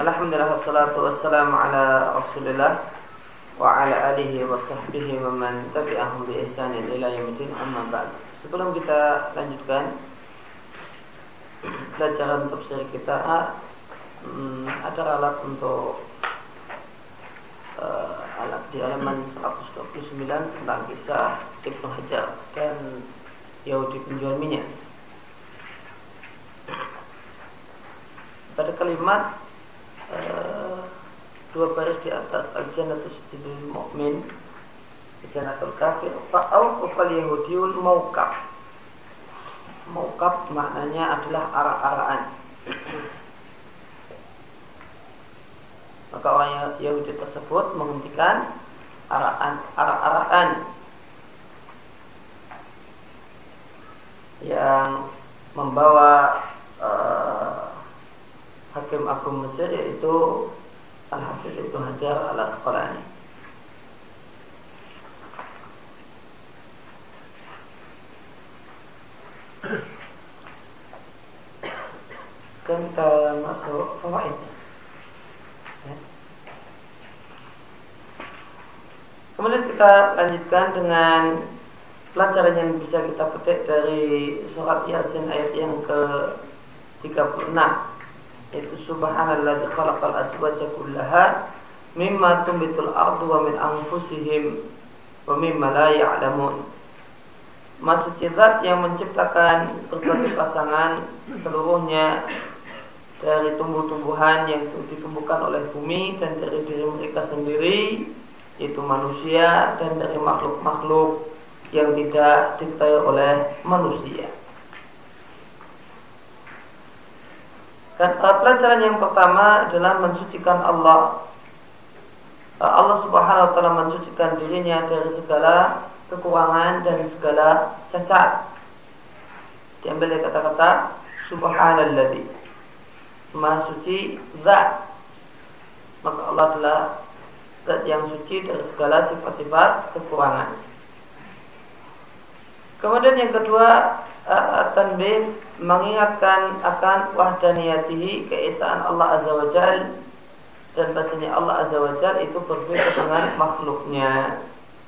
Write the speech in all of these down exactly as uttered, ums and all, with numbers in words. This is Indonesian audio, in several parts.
Alhamdulillah wassalatu wassalamu ala Rasulillah wa ala alihi wa sahbihi wa man tabi'ahum bi ihsanin ila yaumil amma ba'd. Sebelum kita lanjutkan pelajaran tafsir kita, hmm, ada alat untuk uh, alat di halaman seratus dua puluh sembilan tentang kisah Ibnu Hajar dan Yahudi penjual minyak. Pada kalimat uh, dua baris di atas al-jannatu sijnul mu'min jannatul kafir fa'au fal yahudiyul mauqaf. Mauqaf maknanya adalah arak-arakan. Maka orang Yahudi tersebut menghentikan arakan arak-arakan yang membawa uh, Hakim Agung Mesir, yaitu Al-Hafidz Ibnu Hajar Al-Asqalani. Sekarang kita masuk fawaid. Ya. Kemudian kita lanjutkan dengan pelajaran yang bisa kita petik dari surat Yasin ayat yang ke tiga puluh enam, yaitu subhanalladzi khalaqal azwaja kullaha mimma tumbitul ardu wa min anfusihim wa mimma la ya'lamun. Maksud zat yang menciptakan berbagai pasangan seluruhnya dari tumbuh-tumbuhan yang ditumbuhkan oleh bumi dan dari diri mereka sendiri, yaitu manusia, dan dari makhluk-makhluk yang tidak diketahui oleh manusia. Dan pelajaran yang pertama adalah mensucikan Allah. Allah Subhanahu wa taala mensucikan dirinya dari segala kekurangan dan segala cacat. Diambil dari kata-kata subhanalladzi, maha suci zat. Maka Allah adalah zat yang suci dari segala sifat-sifat kekurangan. Kemudian yang kedua, at-tanbih, mengingatkan akan wahdaniyatihi, keesaan Allah Azza wa Jal, dan bahasanya Allah Azza wa Jal itu berbeda dengan makhluknya.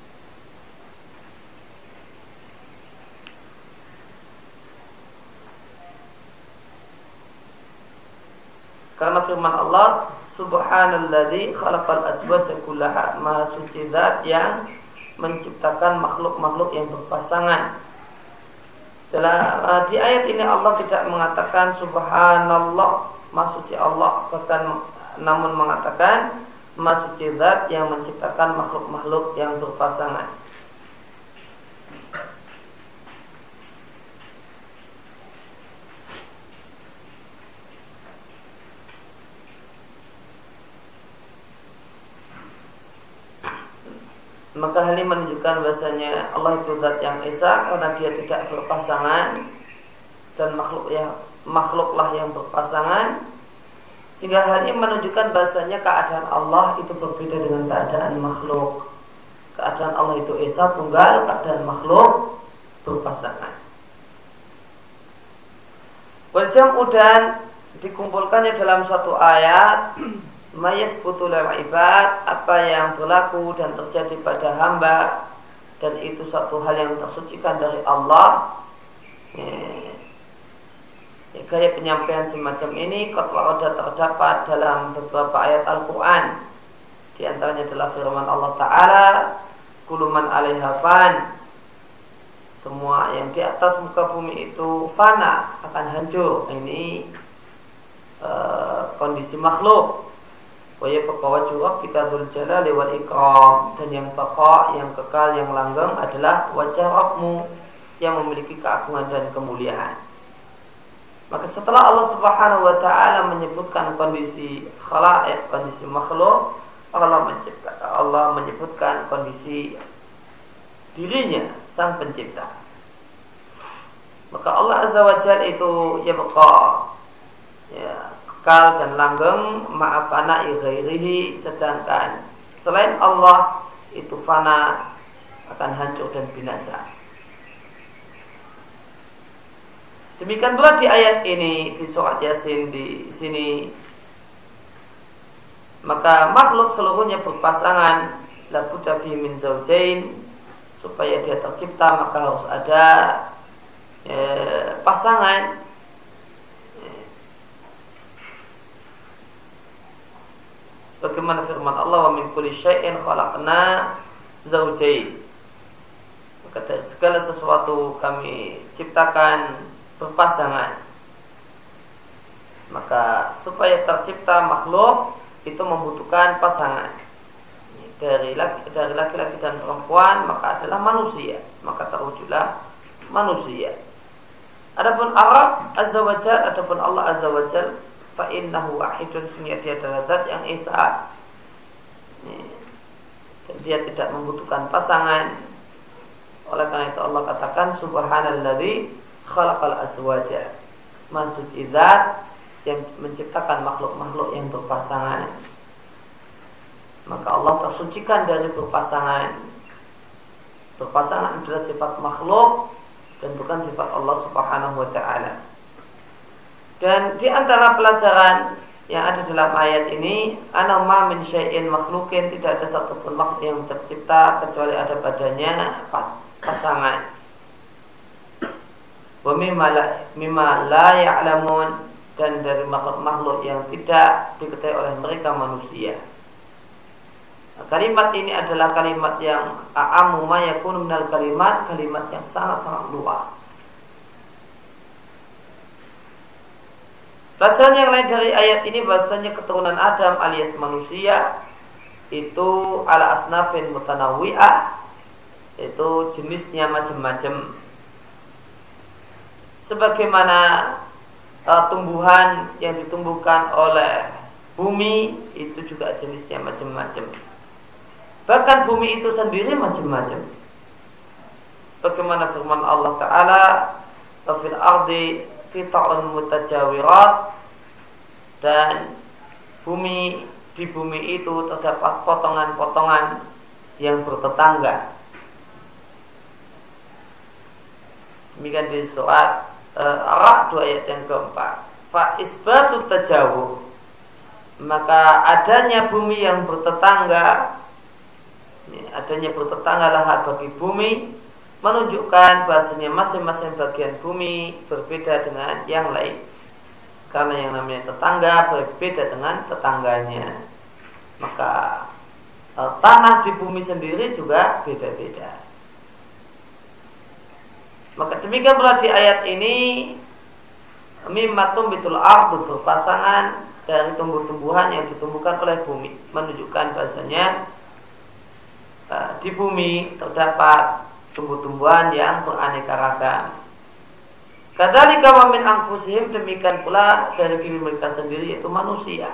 Karena firman Allah, subhanalladzi khalaqal azwaja kullaha, maha suci zat yang menciptakan makhluk-makhluk yang berpasangan. Dalam di ayat ini Allah tidak mengatakan subhanallah, maha suci Allah, bahkan namun mengatakan maha suci zat yang menciptakan makhluk-makhluk yang berpasangan. Maka hal ini menunjukkan bahasanya Allah itu zat yang esa, karena dia tidak berpasangan, dan makhluk yang makhluklah yang berpasangan. Sehingga hal ini menunjukkan bahasanya keadaan Allah itu berbeda dengan keadaan makhluk. Keadaan Allah itu esa tunggal, keadaan makhluk berpasangan. Wal jam'u, dan dikumpulkannya dalam satu ayat, mayat butul ibad, apa yang berlaku dan terjadi pada hamba, dan itu satu hal yang tersucikan dari Allah. Ya, gaya penyampaian semacam ini qad warada, terdapat dalam beberapa ayat Al-Quran. Di antaranya adalah firman Allah Ta'ala, kullu man 'alaiha fan, semua yang di atas muka bumi itu fana, akan hancur. Ini uh, kondisi makhluk. Wa yabqa wajhu rabbika dzul jalali wal ikram, dan yang baqa, yang kekal, yang langgeng adalah wajah Rabbmu yang memiliki keagungan dan kemuliaan. Maka setelah Allah Subhanahu wa taala menyebutkan kondisi khalaiq, kondisi makhluk, Allah mencipta, Allah menyebutkan kondisi dirinya, sang pencipta. Maka Allah Azza wa Jalla itu yabqa, ya, kekal dan langgeng, ma'afana ghairihi, sedangkan selain Allah itu fana, akan hancur dan binasa. Demikian pula di ayat ini, di surat Yasin di sini maka makhluk seluruhnya berpasangan, la budda fi min zaujain, supaya dia tercipta maka harus ada eh, pasangan. Bagaimana firman Allah, wa min kulli syai'in khalaqna zaujain. Maka dari segala sesuatu kami ciptakan berpasangan. Maka supaya tercipta makhluk itu membutuhkan pasangan. Dari laki, dari laki-laki dan perempuan maka adalah manusia, maka terwujudlah manusia. Adapun Arab azza wajal, adapun Allah azza wajal, fa innahu wahidun, sungguh dia adalah zat yang esa. Dan dia tidak membutuhkan pasangan. Oleh karena itu Allah katakan subhanalladzi khalaqal azwaja. Maksud zat yang menciptakan makhluk-makhluk yang berpasangan. Maka Allah tersucikan dari berpasangan. Berpasangan adalah sifat makhluk dan bukan sifat Allah Subhanahu wa ta'ala. Dan di antara pelajaran yang ada dalam ayat ini, anama min syai'in makhlukin, tidak ada satupun makhluk yang tercipta kecuali ada padanya pasangan. Wa mimma la ya'lamun, dan dari makhluk-makhluk yang tidak diketahui oleh mereka manusia. Kalimat ini adalah kalimat yang a'ammu ma yakunu minal kalimat, kalimat yang sangat-sangat luas. Pelajaran yang lain dari ayat ini bahasanya keturunan Adam alias manusia itu ala asnafin mutanawwi'ah, itu jenisnya macam-macam. Sebagaimana uh, tumbuhan yang ditumbuhkan oleh bumi itu juga jenisnya macam-macam. Bahkan bumi itu sendiri macam-macam. Sebagaimana firman Allah Ta'ala, fil ardi qita'un mutajawirat, dan bumi, di bumi itu terdapat potongan-potongan yang bertetangga. Demikian di surat uh, Ar-Ra'd ayat yang keempat. Fa isbatu tajawur, maka adanya bumi yang bertetangga, adanya bertetangga lahat bagi bumi, menunjukkan bahasanya masing-masing bagian bumi berbeda dengan yang lain. Karena yang namanya tetangga berbeda dengan tetangganya, maka e, tanah di bumi sendiri juga beda-beda. Maka demikian pula di ayat ini, mimma tumbitul ardu, berpasangan dari tumbuh-tumbuhan yang ditumbuhkan oleh bumi, menunjukkan bahasanya e, di bumi terdapat tumbuh-tumbuhan yang beraneka ragam. Kadzalika wa min anfusihim, demikian pula dari diri mereka sendiri, yaitu manusia.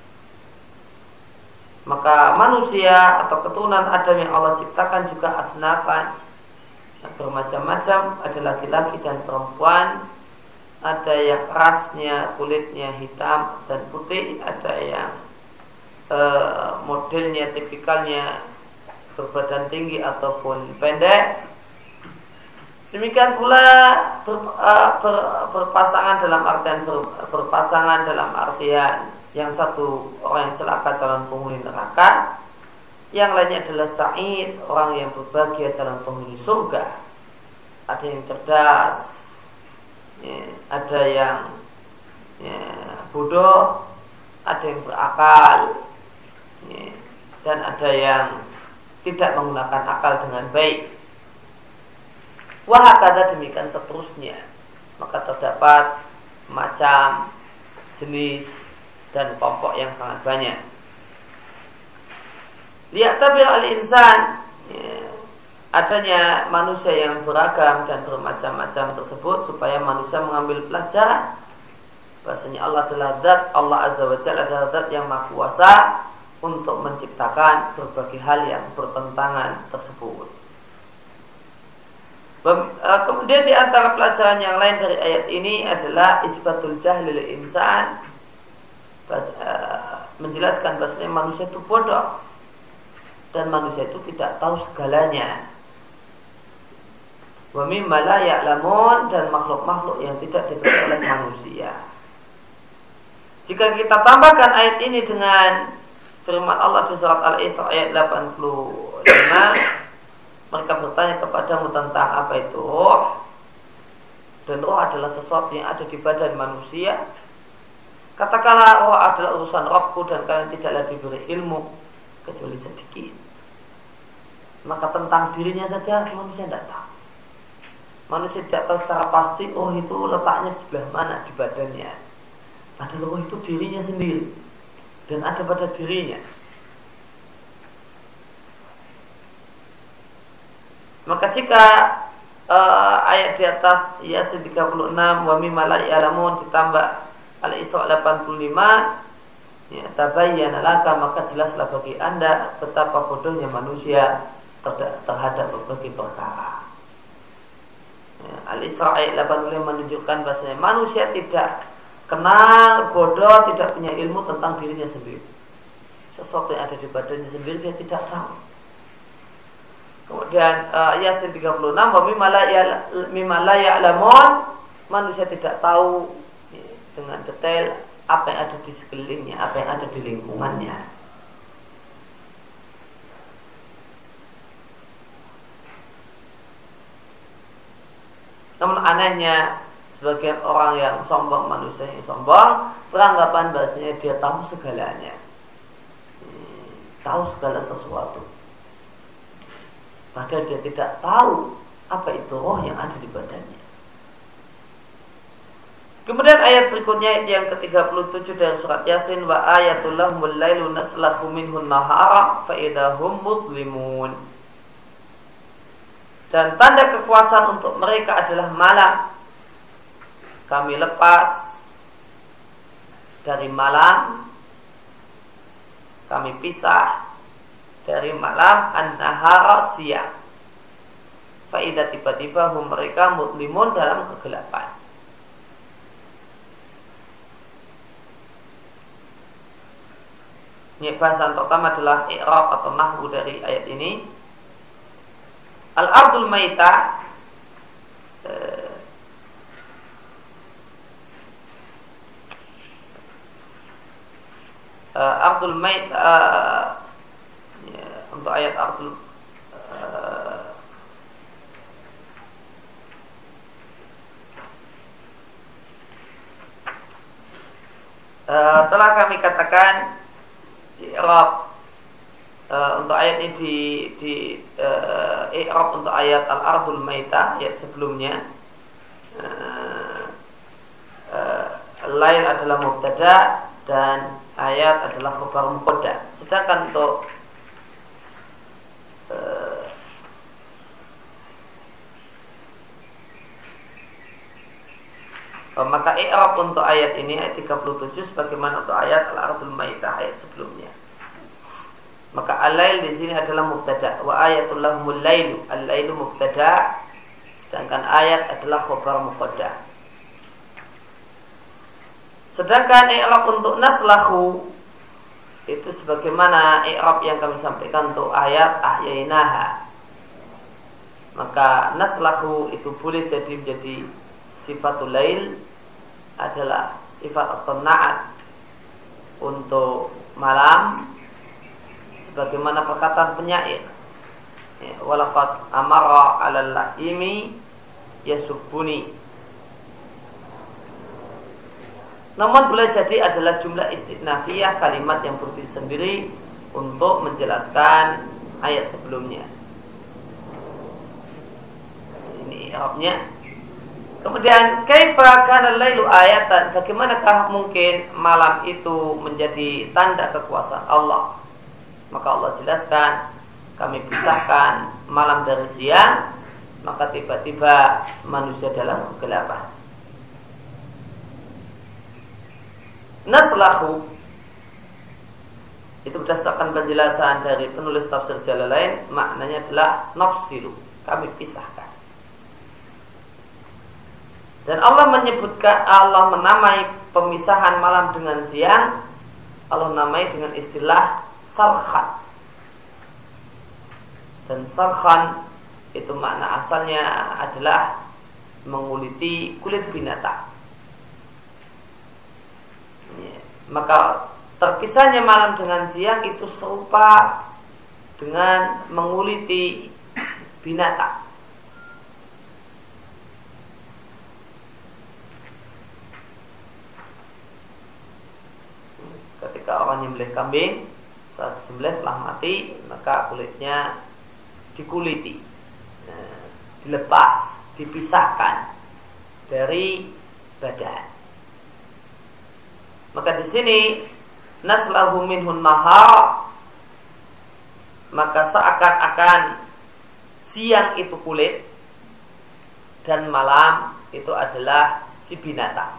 Maka manusia atau keturunan Adam yang Allah ciptakan juga asnafan, bermacam-macam, ada laki-laki dan perempuan, ada yang rasnya kulitnya hitam dan putih, ada yang e, modelnya tipikalnya berbadan tinggi ataupun pendek. Demikian pula ber, uh, ber, berpasangan dalam artian ber, berpasangan dalam artian yang satu orang yang celaka calon penghuni neraka, yang lainnya adalah sa'id, orang yang berbahagia calon penghuni surga. Ada yang cerdas, ya, ada yang ya, bodoh, ada yang berakal, ya, dan ada yang tidak menggunakan akal dengan baik. Wahakadha, demikian seterusnya. Maka terdapat macam, jenis, dan kelompok yang sangat banyak. Lihat tabir al-insan, ya, adanya manusia yang beragam dan bermacam-macam tersebut supaya manusia mengambil pelajaran bahasanya Allah adalah zat, Allah azza wa jalla adalah zat yang maha kuasa untuk menciptakan berbagai hal yang bertentangan tersebut. Kemudian di antara pelajaran yang lain dari ayat ini adalah isbatul jahlil insan, menjelaskan bahasanya manusia itu bodoh dan manusia itu tidak tahu segalanya. Wa mimma la ya'lamun, dan makhluk-makhluk yang tidak diketahui oleh manusia. Jika kita tambahkan ayat ini dengan firman Allah di surat Al-Isra ayat delapan puluh lima, mereka bertanya kepadamu tentang apa itu roh, dan roh adalah sesuatu yang ada di badan manusia. Katakanlah roh adalah urusan Rabbku dan kalian tidaklah diberi ilmu kecuali sedikit. Maka tentang dirinya saja manusia tidak tahu. Manusia tidak tahu secara pasti oh itu letaknya sebelah mana di badannya. Padahal roh itu dirinya sendiri dan ada pada dirinya. Maka jika uh, ayat di atas Yasin tiga puluh enam wa mimma la ya'lamun ditambah Al-Isra delapan puluh lima, ya, tabayyana laka, maka jelaslah bagi Anda betapa bodohnya manusia terhadap berbagai perkara. Ya, Al-Isra ayat delapan puluh lima menunjukkan bahasanya manusia tidak kenal, bodoh, tidak punya ilmu tentang dirinya sendiri. Sesuatu yang ada di badannya sendiri dia tidak tahu. Kemudian uh, Yasin tiga puluh enam wa mimma la ya'lamun, manusia tidak tahu ya, dengan detail apa yang ada di sekelilingnya, apa yang ada di lingkungannya. Namun anehnya sebagian orang yang sombong, manusia yang sombong, beranggapan bahasanya dia tahu segalanya, hmm, tahu segala sesuatu. Padahal dia tidak tahu apa itu roh yang ada di badannya. Kemudian ayat berikutnya yang ke tiga puluh tujuh dari surat Yasin, wa ayatul lahumul lailu naslahu minhun nahara fa idahum mudlimun. Dan tanda kekuasaan untuk mereka adalah malam. Kami lepas dari malam, kami pisah dari malam an-nahara siang. Fa idza tiba-tiba hum mereka mudlimun dalam kegelapan. Ini bahasan pertama adalah i'rab atau nahwu dari ayat ini. Al-ardul maitah eh, uh, ardul maitah uh, ya, untuk ayat ardul uh, uh, telah kami katakan i'rab uh, untuk ayat ini di, di uh, i'rab untuk ayat al-ardul maitah ayat sebelumnya. uh, uh, Lail adalah mubtada dan ayat adalah khabar muqaddam. Sedangkan untuk uh, maka i'rab untuk ayat ini ayat tiga puluh tujuh sebagaimana untuk ayat al-ardul maitah ayat sebelumnya. Maka al-lail di sini adalah mubtada wa ayatul lahumul lailu, al-lailu mubtada sedangkan ayat adalah khabar muqaddam. Sedangkan i'rab untuk naslahu itu sebagaimana i'rab yang kami sampaikan untuk ayat ahyainaha. Maka naslahu itu boleh jadi menjadi sifatul lail, adalah sifat atau na'at untuk malam, sebagaimana perkataan penyair, ya, walaqad amara 'alal laimi yasubbuni. Namun boleh jadi adalah jumlah istinafiyah, kalimat yang berdiri sendiri untuk menjelaskan ayat sebelumnya. Ini i'rabnya. Kemudian kaifa kana al-lailu ayatan, bagaimanakah mungkin malam itu menjadi tanda kekuasaan Allah? Maka Allah jelaskan, kami pisahkan malam dari siang, maka tiba-tiba manusia dalam kegelapan. Naslahu itu berdasarkan penjelasan dari penulis tafsir Jalalain, maknanya adalah nafsilu, kami pisahkan. Dan Allah menyebutkan, Allah menamai pemisahan malam dengan siang, Allah namai dengan istilah salkhan. Dan salkhan itu makna asalnya adalah menguliti kulit binatang. Maka terpisahnya malam dengan siang itu serupa dengan menguliti binatang. Ketika orang nyembelih kambing, saat disembelih telah mati, maka kulitnya dikuliti, nah, dilepas, dipisahkan dari badan. Maka di sini naslahu minhun nahar, maka seakan-akan siang itu kulit dan malam itu adalah si binatang.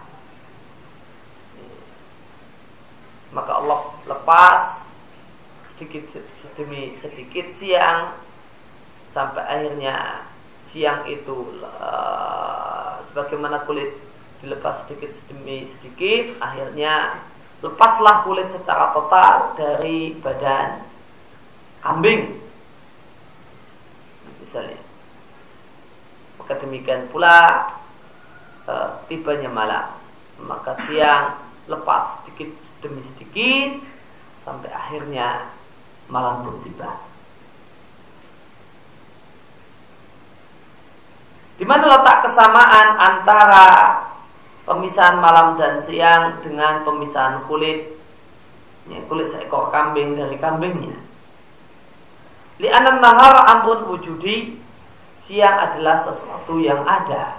Maka Allah lepas sedikit demi sedikit siang sampai akhirnya siang itu uh, sebagaimana kulit dilepas sedikit demi sedikit, akhirnya lepaslah kulit secara total dari badan kambing misalnya. Maka demikian pula uh, tibanya malam, maka siang lepas sedikit demi sedikit sampai akhirnya malam pun tiba. Di mana letak kesamaan antara pemisahan malam dan siang dengan pemisahan kulit, ya, kulit seekor kambing dari kambingnya? Li'anna nahar amrun wujudi, siang adalah sesuatu yang ada.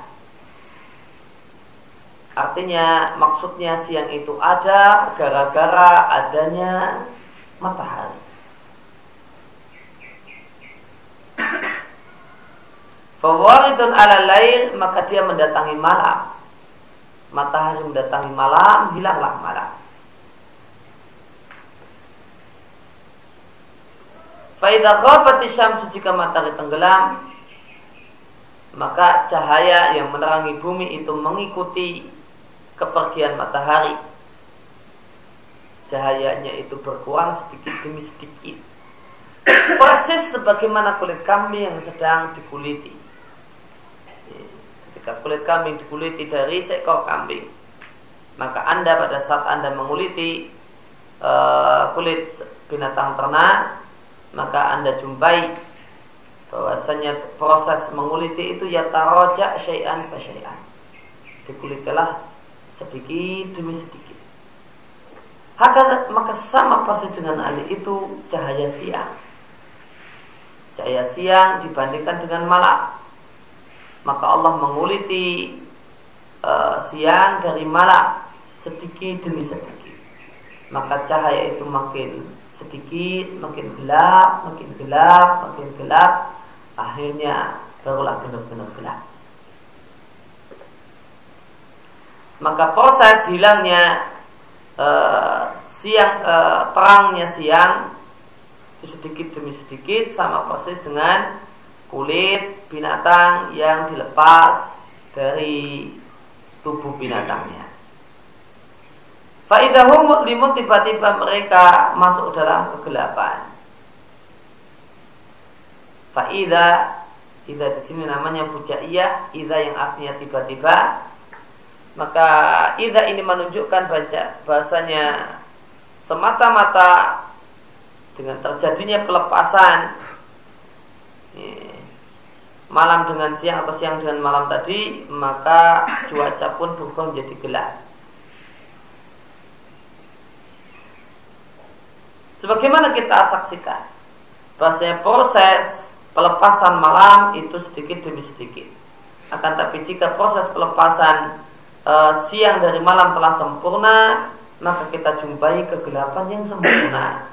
Artinya maksudnya siang itu ada gara-gara adanya matahari. Fawaridun ala lail, maka dia mendatangi malam. Matahari mendatangi malam, hilanglah malam. Fa idza ghabati syamsu, jika matahari tenggelam, maka cahaya yang menerangi bumi itu mengikuti kepergian matahari. Cahayanya itu berkurang sedikit demi sedikit, persis sebagaimana kulit kambing yang sedang dikuliti. Ketika kulit kambing dikuliti dari seekor kambing, maka Anda pada saat Anda menguliti uh, kulit binatang ternak, maka Anda jumpai bahwasanya proses menguliti itu yataroja syai'an fa syai'an, dikulitilah sedikit demi sedikit. Haka, maka sama persis dengan hal itu cahaya siang. Cahaya siang dibandingkan dengan malam, maka Allah menguliti uh, siang dari malam sedikit demi sedikit. Maka cahaya itu makin sedikit, makin gelap, makin gelap, makin gelap, akhirnya barulah benar-benar gelap. Maka proses hilangnya uh, siang, uh, terangnya siang itu sedikit demi sedikit sama persis dengan kulit binatang yang dilepas dari tubuh binatangnya. Faidahum mutlimun, tiba-tiba mereka masuk dalam kegelapan. Faida, ida di sini namanya fujaiyah, ida yang artinya tiba-tiba. Maka ida ini menunjukkan baca bahasanya semata-mata dengan terjadinya pelepasan malam dengan siang atau siang dengan malam tadi, maka cuaca pun berubah menjadi gelap. Sebagaimana kita saksikan bahasanya proses pelepasan malam itu sedikit demi sedikit. Akan tapi jika proses pelepasan e, siang dari malam telah sempurna, maka kita jumpai kegelapan yang sempurna.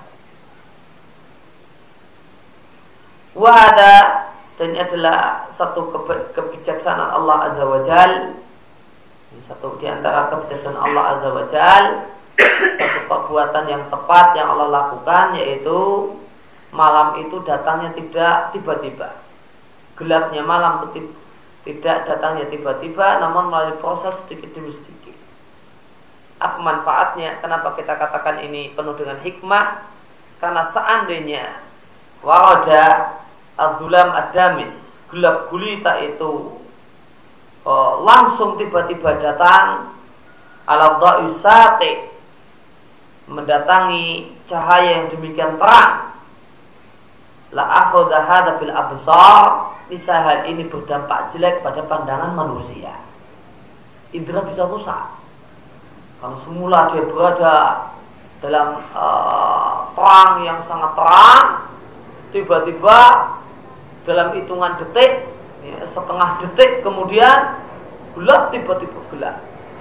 Wahada, dan ini adalah satu kebijaksanaan Allah Azza wa Jal. Satu di antara kebijaksanaan Allah Azza wa Jal, satu perbuatan yang tepat yang Allah lakukan, yaitu malam itu datangnya tidak tiba-tiba. Gelapnya malam itu tidak datangnya tiba-tiba, namun melalui proses sedikit demi sedikit. Apa manfaatnya? Kenapa kita katakan ini penuh dengan hikmah? Karena seandainya warada ad-dulam ad-damis, gelap gulita itu oh, langsung tiba-tiba datang ala dha'i sati, mendatangi cahaya yang demikian terang, la akhadha hadza bil absar, niscaya hal ini berdampak jelek pada pandangan manusia. Indra bisa rusak. Kalau semula dia berada dalam uh, terang yang sangat terang, tiba-tiba dalam hitungan detik, ya, setengah detik kemudian gelap, tiba-tiba gelap.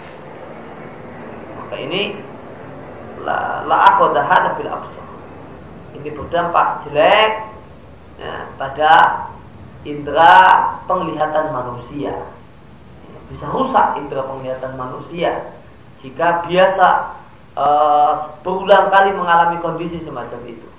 Maka ini la la akhadha hadza bil absar. Ini berdampak jelek, ya, pada indera penglihatan manusia. Ya, bisa rusak indera penglihatan manusia jika biasa uh, berulang kali mengalami kondisi semacam itu.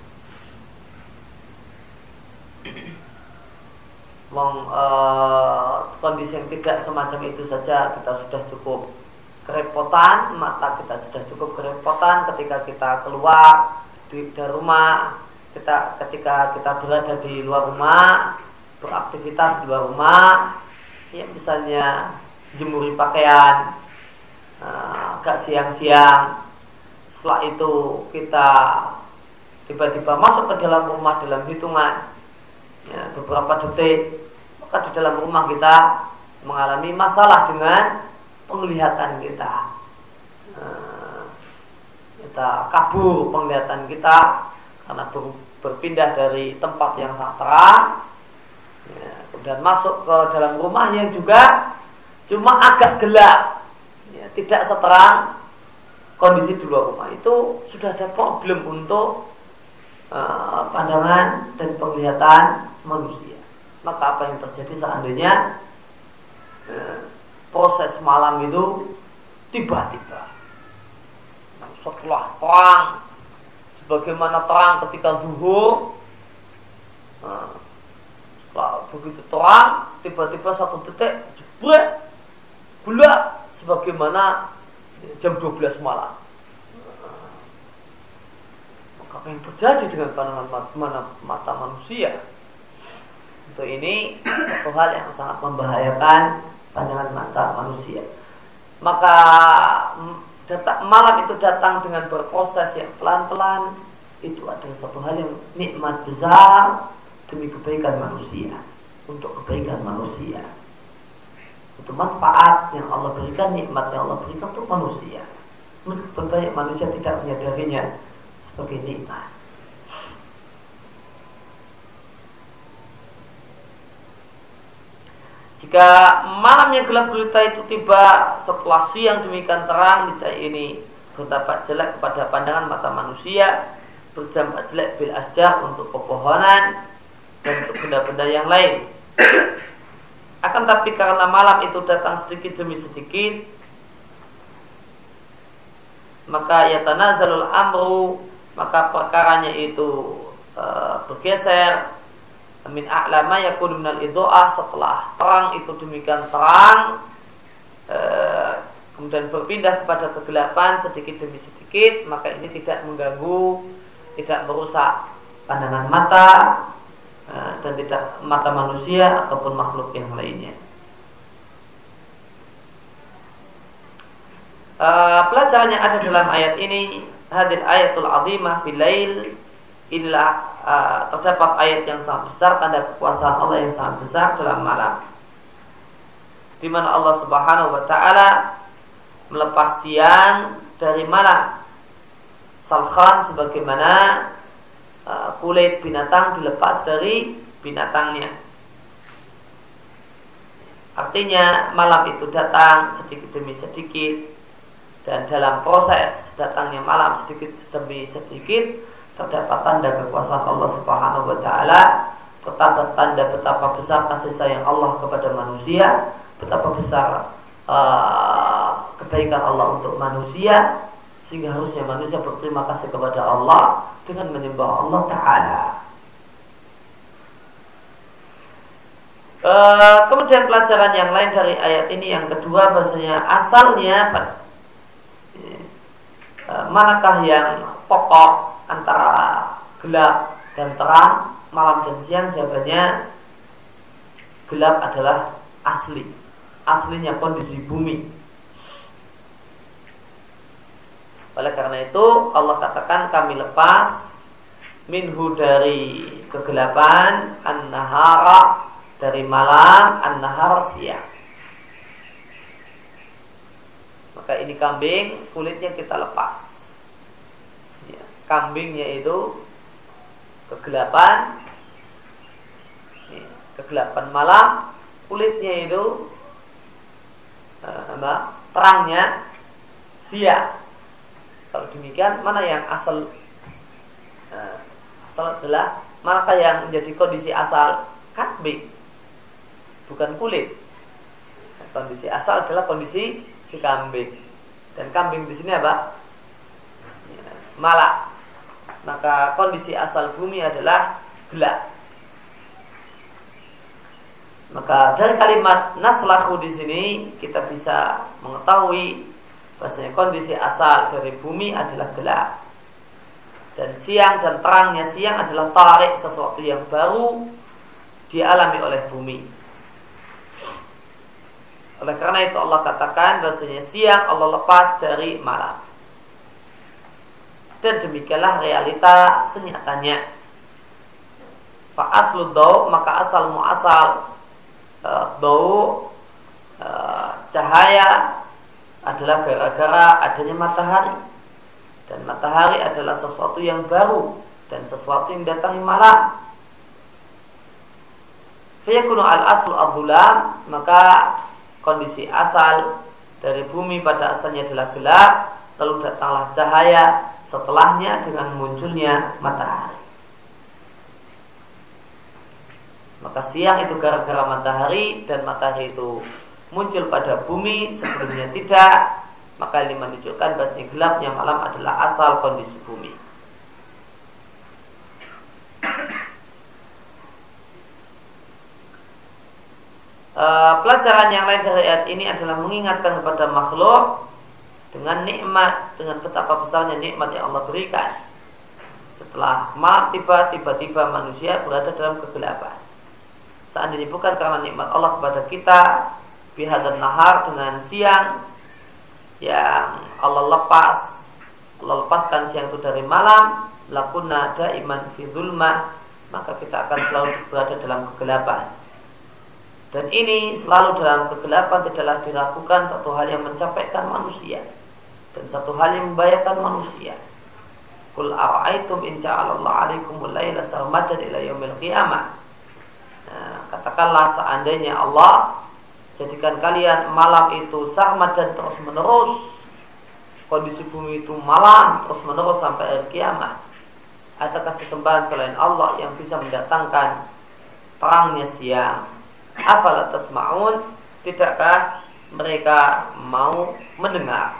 Meng, uh, kondisi yang tidak semacam itu saja kita sudah cukup kerepotan, mata kita sudah cukup kerepotan ketika kita keluar di, dari rumah, kita ketika kita berada di luar rumah, beraktivitas di luar rumah, ya misalnya jemuri pakaian, uh, agak siang-siang. Setelah itu kita tiba-tiba masuk ke dalam rumah dalam hitungan, ya, beberapa detik, maka di dalam rumah kita mengalami masalah dengan penglihatan kita. Uh, kita kabur penglihatan kita karena ber, berpindah dari tempat yang sangat terang, ya, dan masuk ke dalam rumah yang juga cuma agak gelap, ya, tidak seterang kondisi di luar rumah. Itu sudah ada problem untuk uh, pandangan dan penglihatan manusia. Maka apa yang terjadi seandainya uh, proses malam itu tiba-tiba setelah terang, sebagaimana terang ketika zuhur, uh, setelah begitu terang, tiba-tiba satu detik jebret gelap sebagaimana jam dua belas malam. Maka apa yang terjadi dengan pandangan mata, mata manusia? Untuk ini satu hal yang sangat membahayakan pandangan mata manusia. Maka datang, malam itu datang dengan berproses yang pelan-pelan. Itu adalah satu hal yang nikmat besar demi kebaikan manusia, untuk kebaikan manusia. Itu manfaat yang Allah berikan, nikmat yang Allah berikan untuk manusia, meskipun banyak manusia tidak menyadarinya sebagai nikmat. Jika malam yang gelap gulita itu tiba setelah siang demikian terang, niscaya ini berdampak jelek kepada pandangan mata manusia, berdampak jelek bil asjar untuk pepohonan dan untuk benda-benda yang lain. Akan tapi karena malam itu datang sedikit demi sedikit, maka yatanazalul amru, maka perkaranya itu e, bergeser min a'lama yakun minal idho'ah, setelah terang itu demikian terang, e, kemudian berpindah kepada kegelapan sedikit demi sedikit, maka ini tidak mengganggu, tidak merusak pandangan mata dan tidak mata manusia ataupun makhluk yang lainnya. Uh, pelajaran yang ada dalam ayat ini, hadil ayatul azimah fil lail, inilah uh, terdapat ayat yang sangat besar, tanda kekuasaan Allah yang sangat besar dalam malam, di mana Allah Subhanahu wa taala melepas siang dari malam, salkhan sebagaimana Uh, kulit binatang dilepas dari binatangnya. Artinya malam itu datang sedikit demi sedikit, dan dalam proses datangnya malam sedikit demi sedikit terdapat tanda kekuasaan Allah Subhanahu wa taala, terdapat tanda betapa besar kasih sayang Allah kepada manusia, betapa besar uh, kebaikan Allah untuk manusia, sehingga harusnya manusia berterima kasih kepada Allah dengan menyembah Allah Ta'ala. E, kemudian pelajaran yang lain dari ayat ini, yang kedua, bahasanya asalnya e, manakah yang pokok antara gelap dan terang, malam dan siang? Jawabannya, gelap adalah asli, aslinya kondisi bumi. Oleh karena itu Allah katakan kami lepas minhu dari kegelapan, an-nahara dari malam, an-nahar siang. Maka ini kambing, kulitnya kita lepas. Ya, kambingnya itu kegelapan, ya, kegelapan malam, kulitnya itu apa? Terangnya siang. Kalau demikian, mana yang asal uh, asal adalah maka yang menjadi kondisi asal kambing, bukan kulit. Kondisi asal adalah kondisi si kambing. Dan kambing di sini apa? Ya, malak. Maka kondisi asal bumi adalah gelap. Maka dari kalimat naslahu di sini kita bisa mengetahui bahwasanya kondisi asal dari bumi adalah gelap. Dan siang dan terangnya siang adalah tarik, sesuatu yang baru dialami oleh bumi. Oleh karena itu Allah katakan bahwasanya siang Allah lepas dari malam. Dan demikianlah realita senyatanya. Fa aslu daw, maka asal muasal Daw uh, cahaya adalah gara-gara adanya matahari, dan matahari adalah sesuatu yang baru dan sesuatu yang datangi malam. Fayakunu al-aslu ad-dhulam, maka kondisi asal dari bumi pada asalnya adalah gelap, lalu datanglah cahaya setelahnya dengan munculnya matahari. Maka siang itu gara-gara matahari, dan matahari itu muncul pada bumi, sebelumnya tidak. Maka ini menunjukkan bahwa gelapnya malam adalah asal kondisi bumi. e, Pelajaran yang lain dari ayat ini adalah mengingatkan kepada makhluk dengan nikmat, dengan betapa besarnya nikmat yang Allah berikan. Setelah malam tiba, tiba-tiba manusia berada dalam kegelapan. Seandainya bukan karena nikmat Allah kepada kita, bihadan nahar, dengan siang yang Allah lepas, Allah lepaskan siang itu dari malam, lakunna daiman fi dzulmah, maka kita akan selalu berada dalam kegelapan. Dan ini selalu dalam kegelapan tidaklah diragukan satu hal yang mencapaikan manusia dan satu hal yang membahayakan manusia. Qul ara'aitum in ja'alallahu 'alaikumul laila sarmadan ila yaumil qiyamah. Nah, katakanlah seandainya Allah jadikan kalian malam itu sarmad dan terus menerus, kondisi bumi itu malam terus menerus sampai hari kiamat, adakah sesembahan selain Allah yang bisa mendatangkan terangnya siang? Afala tasma'un, tidakkah mereka mau mendengar?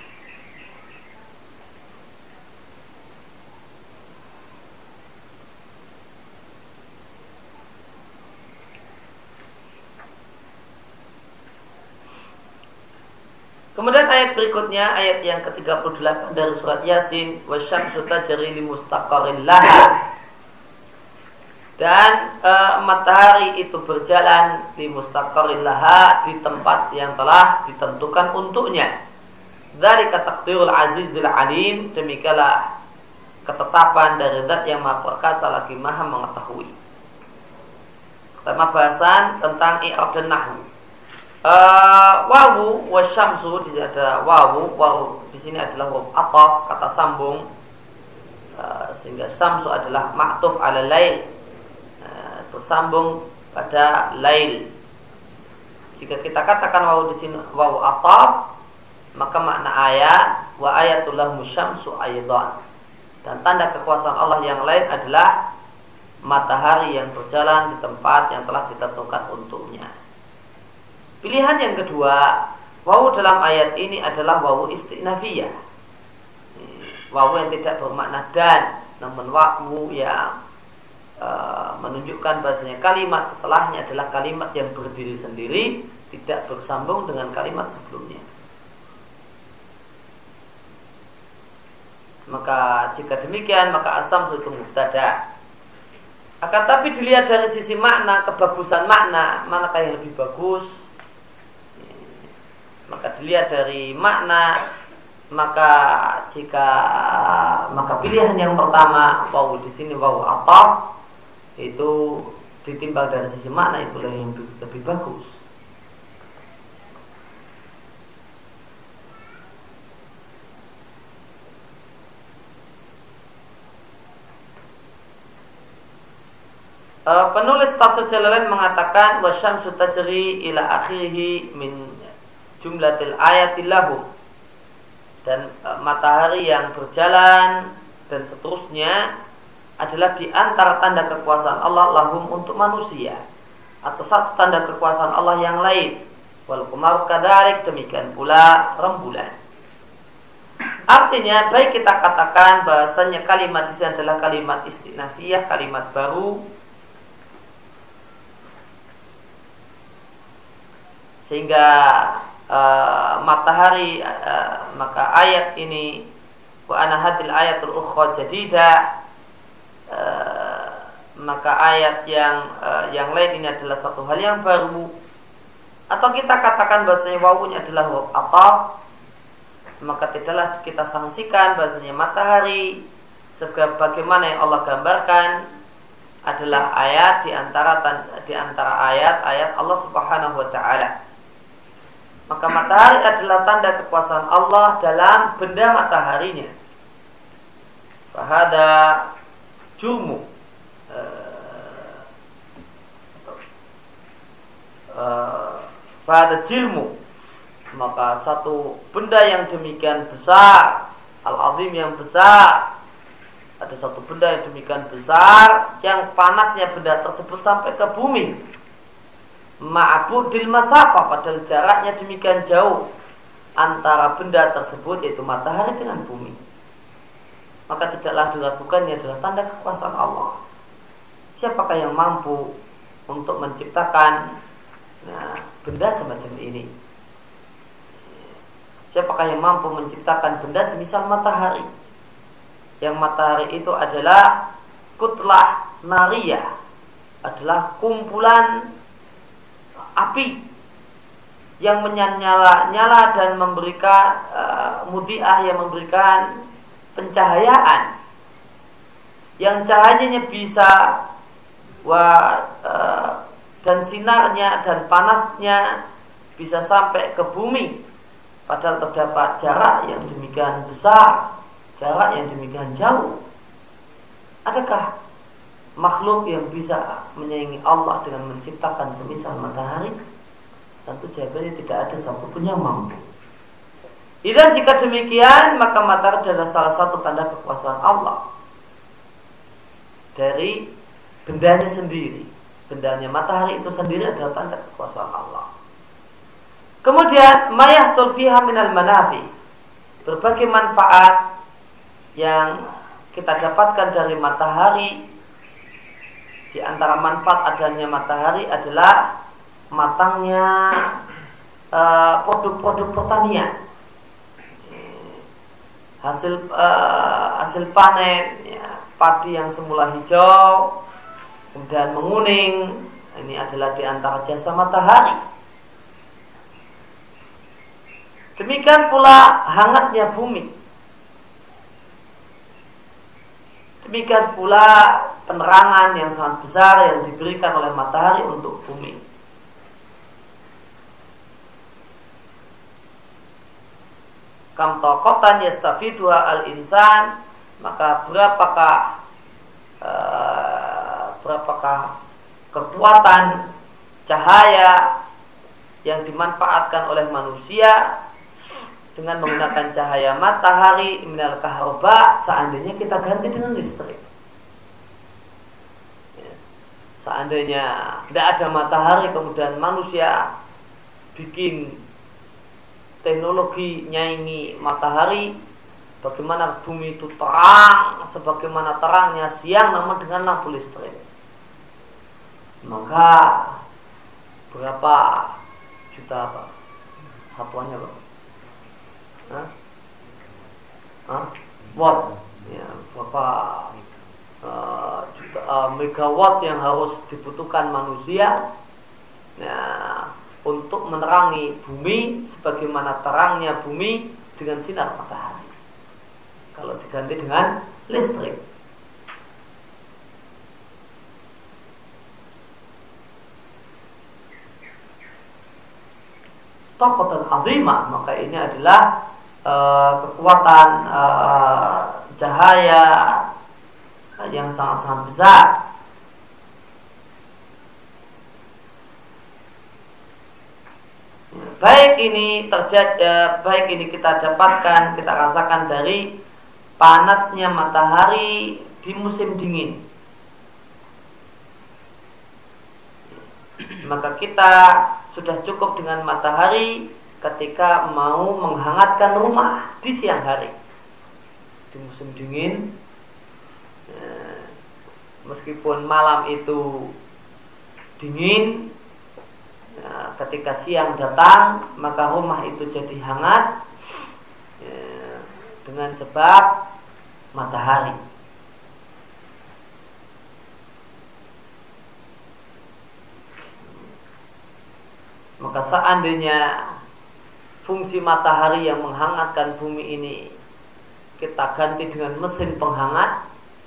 Kemudian ayat berikutnya, ayat yang ke tiga puluh delapan dari surat Yasin, wasyamsu tajri li mustaqarrin laha. Dan e, matahari itu berjalan li mustaqarrin laha, di tempat yang telah ditentukan untuknya. Dzalika taqdirul azizil alim, demikianlah ketetapan dari Zat yang Maha Perkasa lagi Maha mengetahui. Pertama bahasan tentang i'rab dan nahwu. Uh, wawu wasyamsu, di sini ada wawu, wawu di sini adalah wawu ataf, kata sambung, uh, sehingga samsu adalah ma'tuf ala lail, uh, bersambung pada lail. Jika kita katakan wawu di sini wawu ataf, maka makna ayat wa ayatullah musyamsu aidan, dan tanda kekuasaan Allah yang lain adalah matahari yang berjalan di tempat yang telah ditentukan untuknya. Pilihan yang kedua, wawu dalam ayat ini adalah wawu istinafiyah, wawu yang tidak bermakna dan, namun wawu yang e, menunjukkan bahasanya kalimat setelahnya adalah kalimat yang berdiri sendiri, tidak bersambung dengan kalimat sebelumnya. Maka jika demikian, maka asam itu mubtada. Akan tapi dilihat dari sisi makna, kebagusan makna, manakah yang lebih bagus? Maka dilihat dari makna, maka jika maka pilihan yang pertama wawu di sini wawu ataf itu ditimbang dari sisi makna itu yang lebih, lebih bagus. Uh, penulis tafsir Jalalain mengatakan wasyamsu tajri ila akhirih min jumlatil ayatil lahum, dan uh, matahari yang berjalan dan seterusnya adalah di antara tanda kekuasaan Allah lahum untuk manusia, atau satu tanda kekuasaan Allah yang lain. Wal qamaru kadzalik, demikian pula rembulan. Artinya baik kita katakan bahasanya kalimat di sini adalah kalimat istinafiyah, kalimat baru, sehingga uh, matahari uh, maka ayat ini wa ana hadil ayatul ukhra jadidah, uh, maka ayat yang uh, yang lain ini adalah satu hal yang baru, atau kita katakan bahasanya wawunya adalah waw ataf, maka tidaklah kita sanksikan bahasanya matahari sebagaimana yang Allah gambarkan adalah ayat di antara di antara ayat-ayat Allah Subhanahu wa taala. Maka matahari adalah tanda kekuasaan Allah dalam benda mataharinya. Fahada jurmu uh, uh, Fahada jilmu, maka satu benda yang demikian besar, al-azim yang besar, ada satu benda yang demikian besar yang panasnya benda tersebut sampai ke bumi, ma'budil masafah, padahal jaraknya demikian jauh antara benda tersebut yaitu matahari dengan bumi, maka tidaklah dilakukannya adalah tanda kekuasaan Allah. Siapakah yang mampu untuk menciptakan nah, benda semacam ini? Siapakah yang mampu menciptakan benda semisal matahari? Yang matahari itu adalah kutlah nariyah, adalah kumpulan api yang menyala-nyala dan memberikan uh, mudiah, yang memberikan pencahayaan, yang cahayanya bisa wa, uh, dan sinarnya dan panasnya bisa sampai ke bumi, padahal terdapat jarak yang demikian besar, jarak yang demikian jauh. Adakah makhluk yang bisa menyaingi Allah dengan menciptakan semisal matahari? Tentu jawabannya tidak ada satupun yang mampu. Dan jika demikian, maka matahari adalah salah satu tanda kekuasaan Allah dari bendanya sendiri. Bendanya matahari itu sendiri adalah tanda kekuasaan Allah. Kemudian mayahsul fiha minal manafi, berbagai manfaat yang kita dapatkan dari matahari. Di antara manfaat adanya matahari adalah matangnya uh, produk-produk pertanian, hasil uh, hasil panen, ya, padi yang semula hijau kemudian menguning, ini adalah di antara jasa matahari. Demikian pula hangatnya bumi. Demikian pula penerangan yang sangat besar yang diberikan oleh matahari untuk bumi. Kam taqatan yastafiduha al-insan, maka berapakah uh, berapakah kekuatan cahaya yang dimanfaatkan oleh manusia dengan menggunakan cahaya matahari minal kahroba, seandainya kita ganti dengan listrik. Ya. Seandainya tidak ada matahari kemudian manusia bikin teknologi nyaingi matahari, bagaimana bumi itu terang sebagaimana terangnya siang namun dengan lampu listrik, maka berapa juta apa satuannya Pak? Hah? Hah? Watt, ya, berapa uh, juta, uh, megawatt yang harus dibutuhkan manusia, ya, untuk menerangi bumi sebagaimana terangnya bumi dengan sinar matahari. Kalau diganti dengan listrik, taqatan azimah, maka ini adalah uh, kekuatan uh, cahaya yang sangat-sangat besar. Baik ini terjadi, eh, baik ini kita dapatkan, kita rasakan dari panasnya matahari di musim dingin. Maka kita sudah cukup dengan matahari ketika mau menghangatkan rumah di siang hari. Di musim dingin, eh, meskipun malam itu dingin, nah, ketika siang datang maka rumah itu jadi hangat ya, dengan sebab matahari. Maka seandainya fungsi matahari yang menghangatkan bumi ini kita ganti dengan mesin penghangat,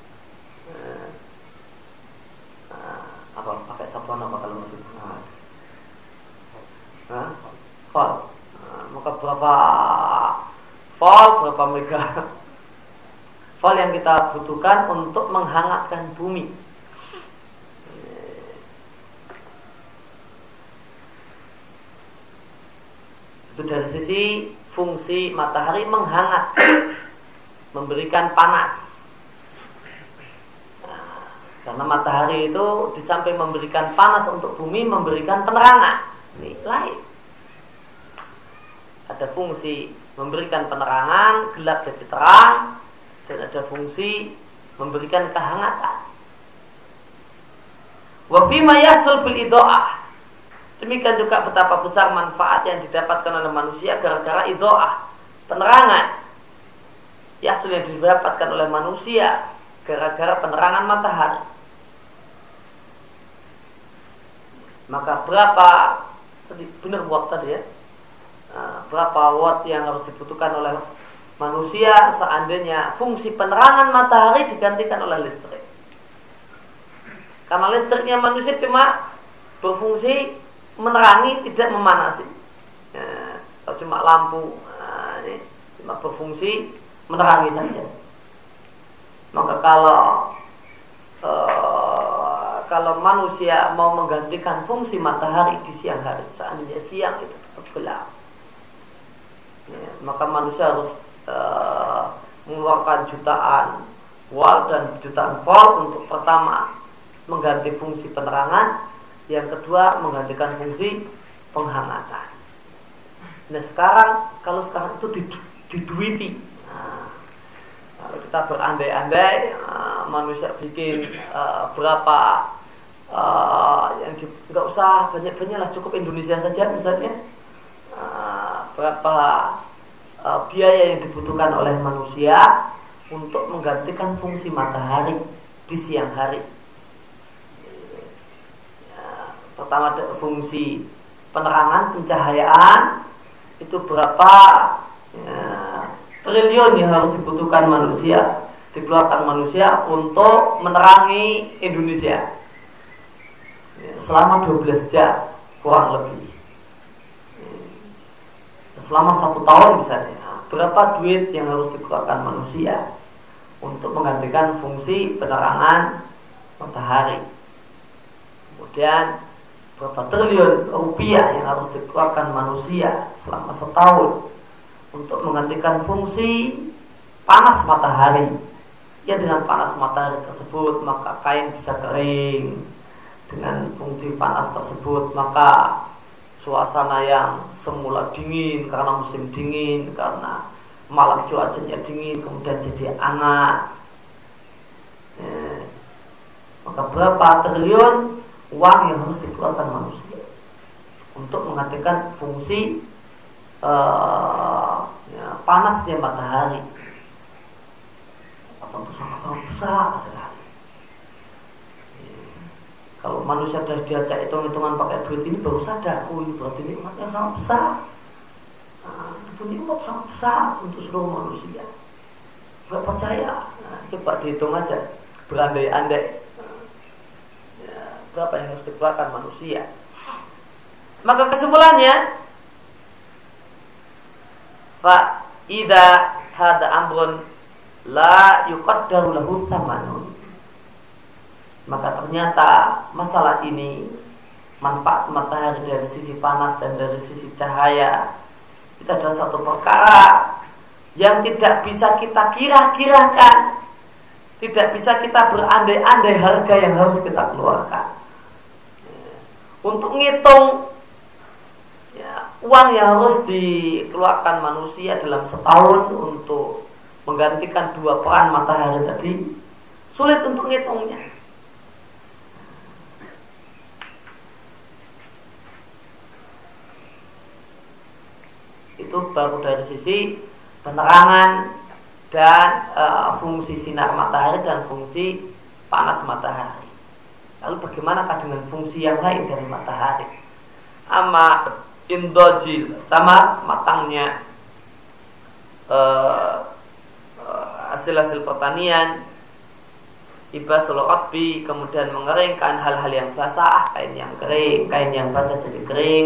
nah, apa pakai sabun apa kalau mesin penghangat? Hah? Volt. Nah, maka berapa volt, berapa mega volt yang kita butuhkan untuk menghangatkan bumi. Itu dari sisi fungsi matahari menghangatkan, memberikan panas. Nah, karena matahari itu di samping memberikan panas untuk bumi, memberikan penerangan. Ini lain. Ada fungsi memberikan penerangan, gelap jadi terang, dan ada fungsi memberikan kehangatan. Wa fima yahsul bil idha'ah. Demikian juga betapa besar manfaat yang didapatkan oleh manusia gara-gara idha'ah, penerangan. Yahsul yang didapatkan oleh manusia gara-gara penerangan matahari. Maka berapa tadi benar watt tadi ya? Nah, berapa watt yang harus dibutuhkan oleh manusia seandainya fungsi penerangan matahari digantikan oleh listrik? Karena listriknya manusia cuma berfungsi menerangi, tidak memanasi. Nah, kalau cuma lampu, nah, ini cuma berfungsi menerangi saja. Maka kalau uh, kalau manusia mau menggantikan fungsi matahari di siang hari, seandainya siang itu tetap gelap, ya, maka manusia harus uh, mengeluarkan jutaan watt dan jutaan volt untuk pertama mengganti fungsi penerangan, yang kedua menggantikan fungsi penghangatan. Nah sekarang, kalau sekarang itu diduiti. Nah, kalau kita berandai-andai, uh, manusia bikin uh, berapa, uh, yang di, nggak usah banyak-banyak lah, cukup Indonesia saja misalnya, uh, berapa uh, biaya yang dibutuhkan oleh manusia untuk menggantikan fungsi matahari di siang hari. Pertama fungsi penerangan, pencahayaan, itu berapa ya, triliun yang harus dibutuhkan manusia, dikeluarkan manusia untuk menerangi Indonesia ya, selama dua belas jam kurang lebih, selama satu tahun misalnya. Berapa duit yang harus dikeluarkan manusia untuk menggantikan fungsi penerangan matahari? Kemudian berapa triliun rupiah yang harus dikeluarkan manusia selama setahun untuk menggantikan fungsi panas matahari. Ya, dengan panas matahari tersebut maka kain bisa kering. Dengan fungsi panas tersebut maka suasana yang semula dingin karena musim dingin, karena malam cuacanya dingin, kemudian jadi hangat. Ya, maka berapa triliun uang yang harus dikeluarkan manusia untuk menggantikan fungsi uh, ya, panasnya matahari. Tentu sangat-sangat besar sekali. Ya. Kalau manusia sudah diajak hitung-hitungan pakai duit ini baru sadar, oh ini berarti nikmatnya sangat besar. Nah, itu nikmat sangat besar untuk seluruh manusia. Gak percaya? Nah, coba dihitung aja, berandai-andai ya, berapa yang harus dikeluarkan manusia. Maka kesimpulannya, fa idza hada amrun la yuqaddaru lahu tsamanun. Maka ternyata masalah ini, manfaat matahari dari sisi panas dan dari sisi cahaya, itu adalah satu perkara yang tidak bisa kita kira-kirakan, tidak bisa kita berandai-andai harga yang harus kita keluarkan. Untuk ngitung ya, uang yang harus dikeluarkan manusia dalam setahun untuk menggantikan dua peran matahari tadi, sulit untuk ngitungnya. Itu baru dari sisi penerangan dan e, fungsi sinar matahari dan fungsi panas matahari. Lalu bagaimanakah dengan fungsi yang lain dari matahari? Ama indojil, sama matangnya e, e, hasil-hasil pertanian, ibasul qatbi, kemudian mengeringkan hal-hal yang basah, kain yang kering, kain yang basah jadi kering.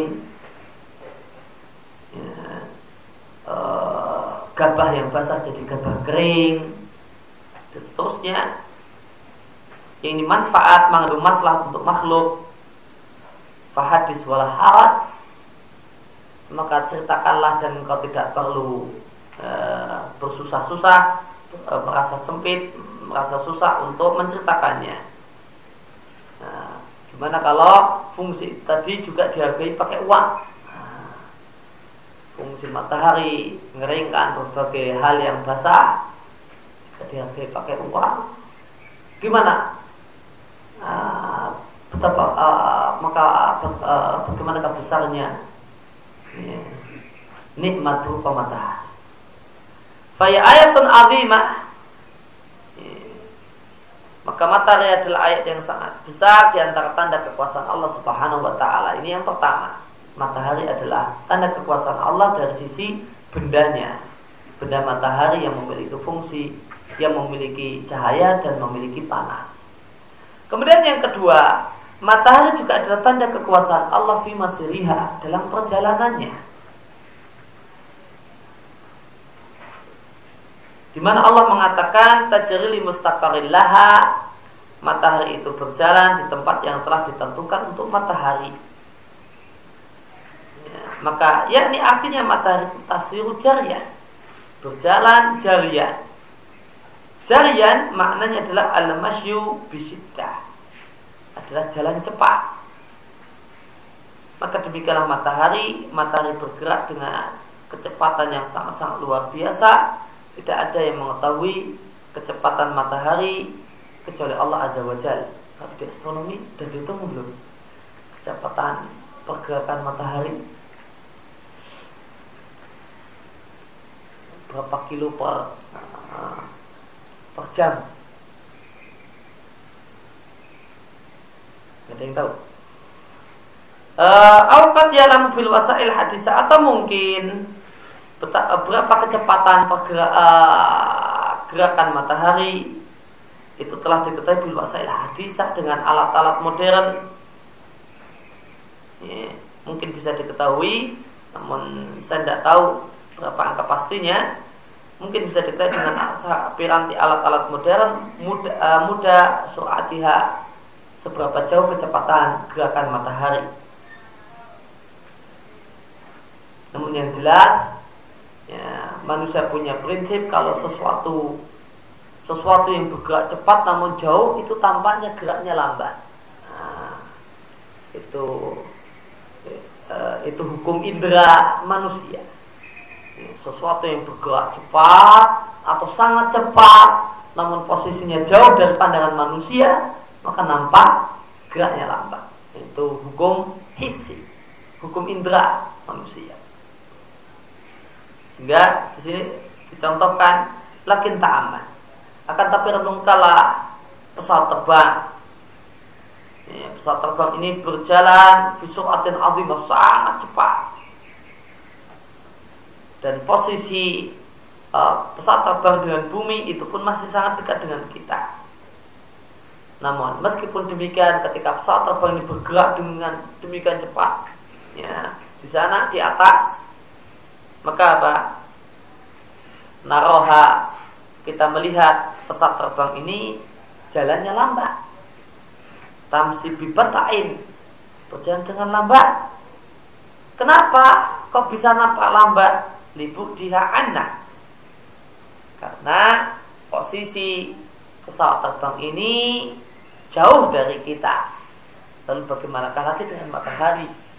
Uh, gabah yang basah jadi gabah kering dan seterusnya. Yang ini manfaat, mengandung maslahat untuk makhluk. Fahadis wala haraj, maka ceritakanlah dan engkau tidak perlu uh, bersusah-susah, uh, merasa sempit, merasa susah untuk menceritakannya. Nah, gimana kalau fungsi tadi juga dihargai pakai uang? Fungsi matahari mengeringkan berbagai hal yang basah, jika dihargai pakai uang, gimana? Uh, betapa uh, maka uh, bagaimanakah besarnya yeah, nikmat berupa matahari? Faya ayatun azimah. Yeah. Maka matahari adalah ayat yang sangat besar di antara tanda kekuasaan Allah Subhanahu wa taala. Ini yang pertama. Matahari adalah tanda kekuasaan Allah dari sisi bendanya. Benda matahari yang memiliki fungsi, yang memiliki cahaya dan memiliki panas. Kemudian yang kedua, matahari juga adalah tanda kekuasaan Allah fi masiriha, dalam perjalanannya. Di mana Allah mengatakan tajri li mustaqarril laha, matahari itu berjalan di tempat yang telah ditentukan untuk matahari. Maka yakni artinya matahari itu taswiru jarian, berjalan jarian. Jarian maknanya adalah al-masyu bisyiddah, adalah jalan cepat. Maka demikianlah matahari, matahari bergerak dengan kecepatan yang sangat-sangat luar biasa. Tidak ada yang mengetahui kecepatan matahari kecuali Allah Azza wa Jalla. Tapi di astronomi dan dihitung belum kecepatan pergerakan matahari berapa kilo per, uh, per jam? Gak ada yang tahu. Awqat yalam fil wasail hadis, atau mungkin berapa kecepatan pergerak, uh, gerakan matahari itu telah diketahui bil wasail hadis dengan alat-alat modern. Ya, mungkin bisa diketahui, namun saya tidak tahu berapa angka pastinya. Mungkin bisa diketahui dengan piranti alat-alat modern, muda, uh, muda sur'atiha, seberapa jauh kecepatan gerakan matahari. Namun yang jelas, ya, manusia punya prinsip kalau sesuatu sesuatu yang bergerak cepat namun jauh itu tampaknya geraknya lambat. Nah, itu uh, itu hukum indera manusia. Sesuatu yang bergerak cepat atau sangat cepat namun posisinya jauh dari pandangan manusia, maka nampak geraknya lambat. Itu hukum hissi, hukum indera manusia. Sehingga di sini dicontohkan lakin ta'aman, akan tapi renungkanlah pesawat terbang. Ya, pesawat terbang ini berjalan fi sur'atin 'azimah, sangat cepat. dan posisi uh, pesawat terbang dengan bumi itu pun masih sangat dekat dengan kita. Namun meskipun demikian, ketika pesawat terbang ini bergerak dengan demikian cepat, ya, di sana di atas, maka apa? Naroha, kita melihat pesawat terbang ini jalannya lambat. Tamsi bibatain, berjalan dengan lambat. Kenapa kok bisa nampak lambat? Libuk diha'anna, karena posisi pesawat terbang ini jauh dari kita. Lalu bagaimanakah lagi dengan matahari?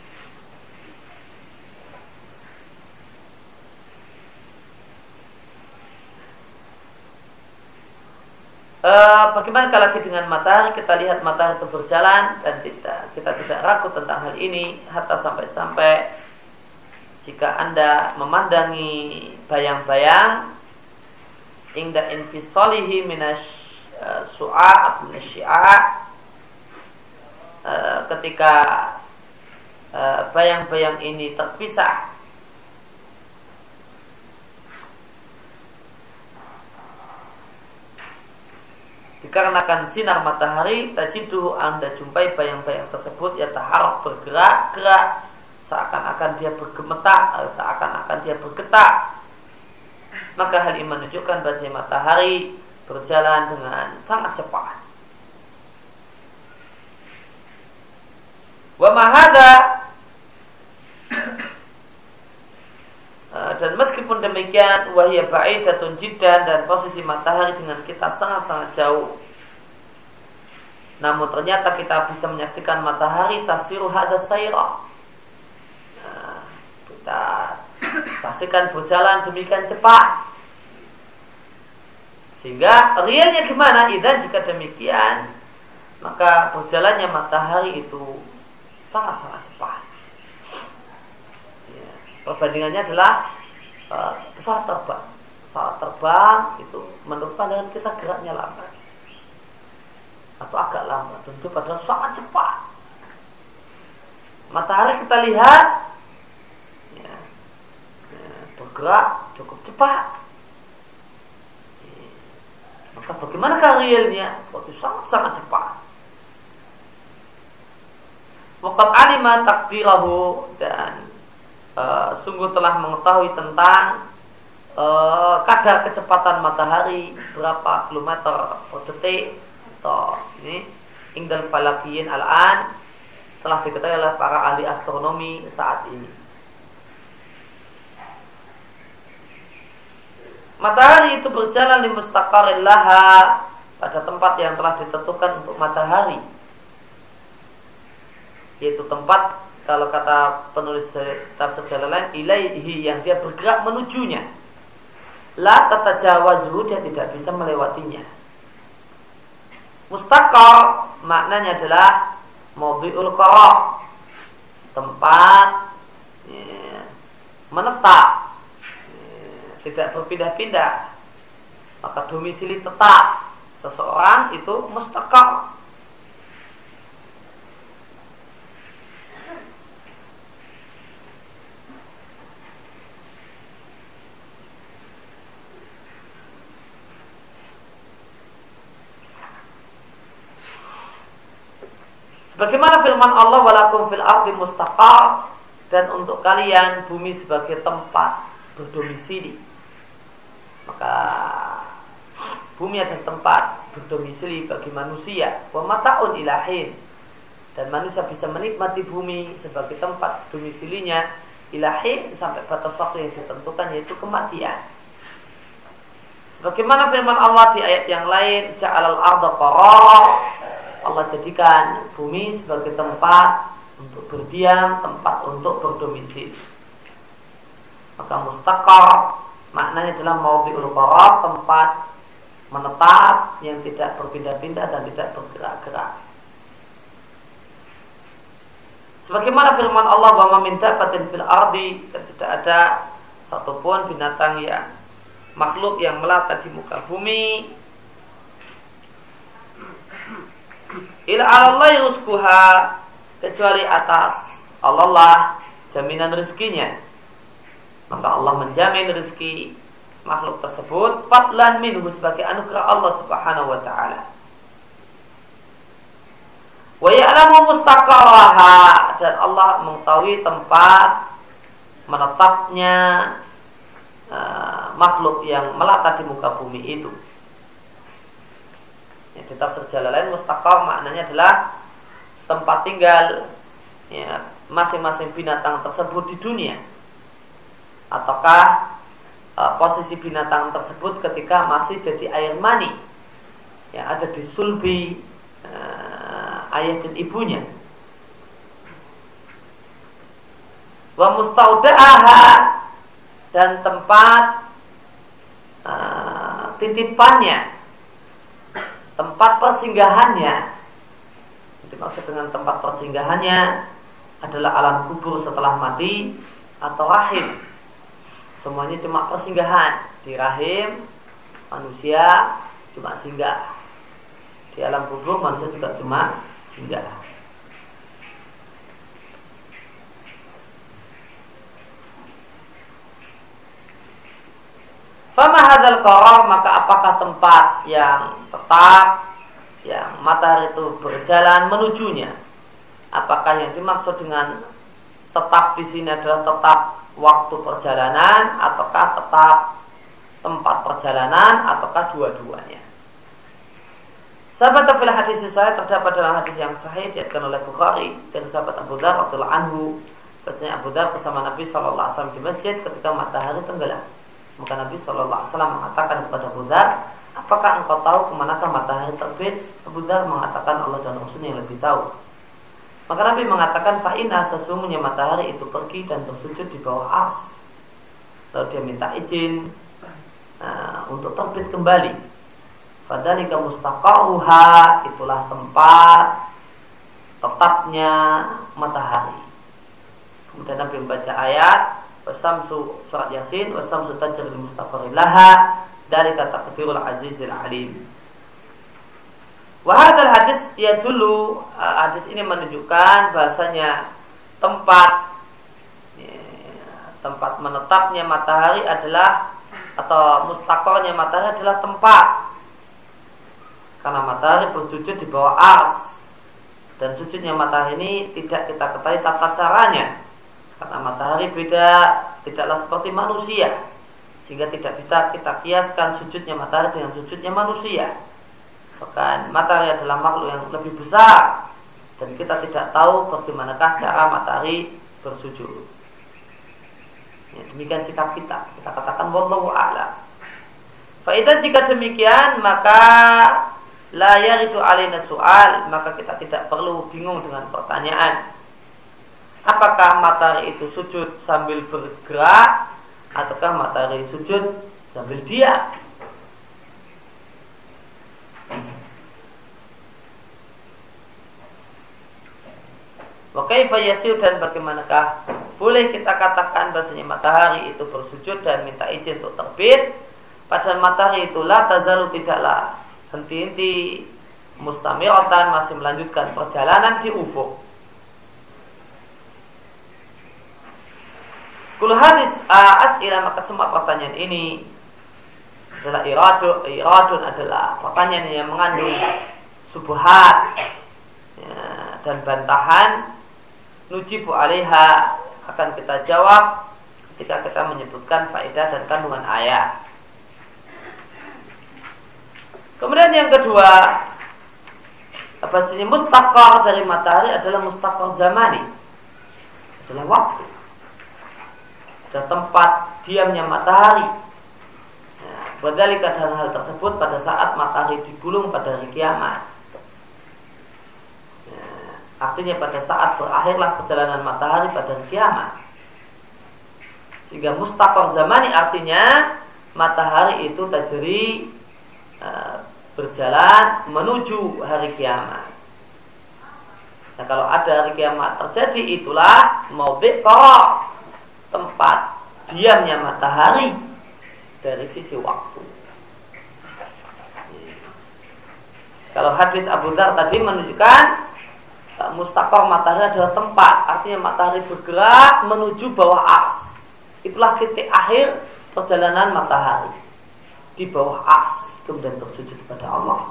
E, bagaimana kalau lagi dengan matahari? Kita lihat matahari itu berjalan dan kita, kita tidak ragu tentang hal ini. Hatta sampai-sampai jika Anda memandangi bayang-bayang inda infisalihi minas su'a atau minasyi'a, ketika bayang-bayang ini terpisah dikarenakan sinar matahari, tajidu, Anda jumpai bayang-bayang tersebut ya taharrak, bergerak-gerak, seakan-akan dia bergemetak, seakan-akan dia bergetak. Maka hal ini menunjukkan bahwa matahari berjalan dengan sangat cepat. Wa mahada, dan meskipun demikian, wahya ba'idatun jiddan, dan posisi matahari dengan kita sangat-sangat jauh, namun ternyata kita bisa menyaksikan matahari tasiru hada sayrah. Nah, kita saksikan berjalan demikian cepat, sehingga realnya gimana? Idan, jika demikian, maka berjalannya matahari itu sangat-sangat cepat. Ya, perbandingannya adalah uh, pesawat terbang. Pesawat terbang itu menurut pandangan kita geraknya lambat atau agak lambat, tentu padahal sangat cepat. Matahari kita lihat ya, ya, bergerak cukup cepat. Ya, maka bagaimanakah realnya? Waktu sangat-sangat cepat. Waqad alima takdirahu, dan uh, sungguh telah mengetahui tentang uh, kadar kecepatan matahari, berapa kilometer per detik. Atau ini indal falakiyin al-an, telah diketahui oleh para ahli astronomi saat ini. Matahari itu berjalan di mustaqarril laha, pada tempat yang telah ditentukan untuk matahari, yaitu tempat, kalau kata penulis tafsir Jalalain, ilaihi, yang dia bergerak menujunya. La tatajawazhu, dia tidak bisa melewatinya. Mustaqar maknanya adalah mawdi'ul qara', tempat ya, menetap, ya, tidak berpindah-pindah. Maka domisili tetap seseorang itu mustaqar. Bagaimana firman Allah, walakum fil ardi mustaqar, dan untuk kalian bumi sebagai tempat berdomisili. Maka bumi adalah tempat berdomisili bagi manusia. Wa mata'un ilahin, dan manusia bisa menikmati bumi sebagai tempat domisilinya ilahin sampai batas waktu yang ditentukan, yaitu kematian. Sebagaimana firman Allah di ayat yang lain, ja'alal arda qarar, Allah jadikan bumi sebagai tempat untuk berdiam, tempat untuk berdomisili. Maka mustaqar maknanya adalah mawdi'ul qarar, tempat menetap yang tidak berpindah-pindah dan tidak bergerak-gerak. Sebagaimana firman Allah, wa ma min dabbatin fil ardi, dan tidak ada satupun binatang yang makhluk yang melata di muka bumi, ila alallahi rizquha, kecuali atas Allah lah jaminan rezekinya. maka Allah menjamin rezeki makhluk tersebut fadlan minhu, sebagai anugerah Allah Subhanahu wa taala. Wa ya'lamu mustaqarraha, dan Allah mengetahui tempat menetapnya uh, makhluk yang melata di muka bumi itu. Ya, di tafsir Jalalain mustaqar maknanya adalah tempat tinggal ya, masing-masing binatang tersebut di dunia, ataukah uh, posisi binatang tersebut ketika masih jadi air mani yang ada di sulbi uh, ayah dan ibunya. Wa mustauda'aha, dan tempat uh, titipannya, tempat persinggahannya. Dimaksud dengan tempat persinggahannya adalah alam kubur setelah mati atau rahim. Semuanya cuma persinggahan. Di rahim manusia cuma singgah, di alam kubur manusia juga cuma singgah. Fama hadzal qarar, maka apakah tempat yang tetap yang matahari itu berjalan menujunya? Apakah yang dimaksud dengan tetap di sini adalah tetap waktu perjalanan, ataukah tetap tempat perjalanan, ataukah dua-duanya? Sahabat fil hadis sahih, terdapat dalam hadis yang sahih diriwayatkan oleh Bukhari dari sahabat Abu Dzar radhiyallahu anhu, bahwasanya Abu Dzar bersama Nabi sallallahu alaihi wasallam di masjid ketika matahari tenggelam. Maka Nabi sallallahu alaihi wasallam mengatakan kepada Abu Dzar, apakah engkau tahu kemanakah matahari terbit? Abu Dzar mengatakan Allah dan Rasulnya yang lebih tahu. Maka Nabi mengatakan, fa'inna, sesungguhnya matahari itu pergi dan bersujud di bawah ars. Lalu dia minta izin uh, untuk terbit kembali. Fadzalika mustaqarruha, itulah tempat tetapnya matahari. Kemudian Nabi membaca ayat wasamsu, surat Yasin, wasamsu tajri li mustaqarrin laha, dzalika taqdirul azizil alim. Wa hadzal hadis ya dulu, hadis ini menunjukkan bahasanya tempat ya, tempat menetapnya matahari adalah, atau mustaqarnya matahari adalah tempat, karena matahari bersujud di bawah ars, dan sujudnya matahari ini tidak kita ketahui tata caranya, karena matahari beda, tidaklah seperti manusia, sehingga tidak bisa kita kiaskan sujudnya matahari dengan sujudnya manusia. Bahkan matahari adalah makhluk yang lebih besar, dan kita tidak tahu bagaimanakah cara matahari bersujud. Ya, demikian sikap kita. Kita katakan wallahu a'lam. Faidah jika demikian, maka la yaridu alaina soal, maka kita tidak perlu bingung dengan pertanyaan. Apakah matahari itu sujud sambil bergerak, ataukah matahari sujud sambil diam? Wa kaifa yasir, dan bagaimanakah boleh kita katakan bahasanya matahari itu bersujud dan minta izin untuk terbit, padahal matahari itu la tazalu, tidaklah henti-henti, mustamiratan, masih melanjutkan perjalanan di ufuk. Kul hadis as'ilah, maka semua pertanyaan ini adalah iradun, iradun adalah pertanyaan yang mengandung subhat ya, dan bantahan. Nujibu alaiha, akan kita jawab ketika kita menyebutkan faedah dan kandungan ayat. Kemudian yang kedua, bahasanya mustaqar dari matahari adalah mustaqar zamani, adalah waktu, adalah tempat diamnya matahari. Badzalika, dalam hal tersebut pada saat matahari digulung pada hari kiamat. Artinya pada saat berakhirlah perjalanan matahari pada hari kiamat. Sehingga mustaqar zamani artinya matahari itu tajri, uh, berjalan menuju hari kiamat. Nah, kalau ada hari kiamat terjadi, itulah maudhi' qara, tempat diamnya matahari dari sisi waktu. Kalau hadis Abu Dzar tadi menunjukkan mustaqar matahari adalah tempat, artinya matahari bergerak menuju bawah ars. Itulah titik akhir perjalanan matahari di bawah ars, kemudian bersujud kepada Allah.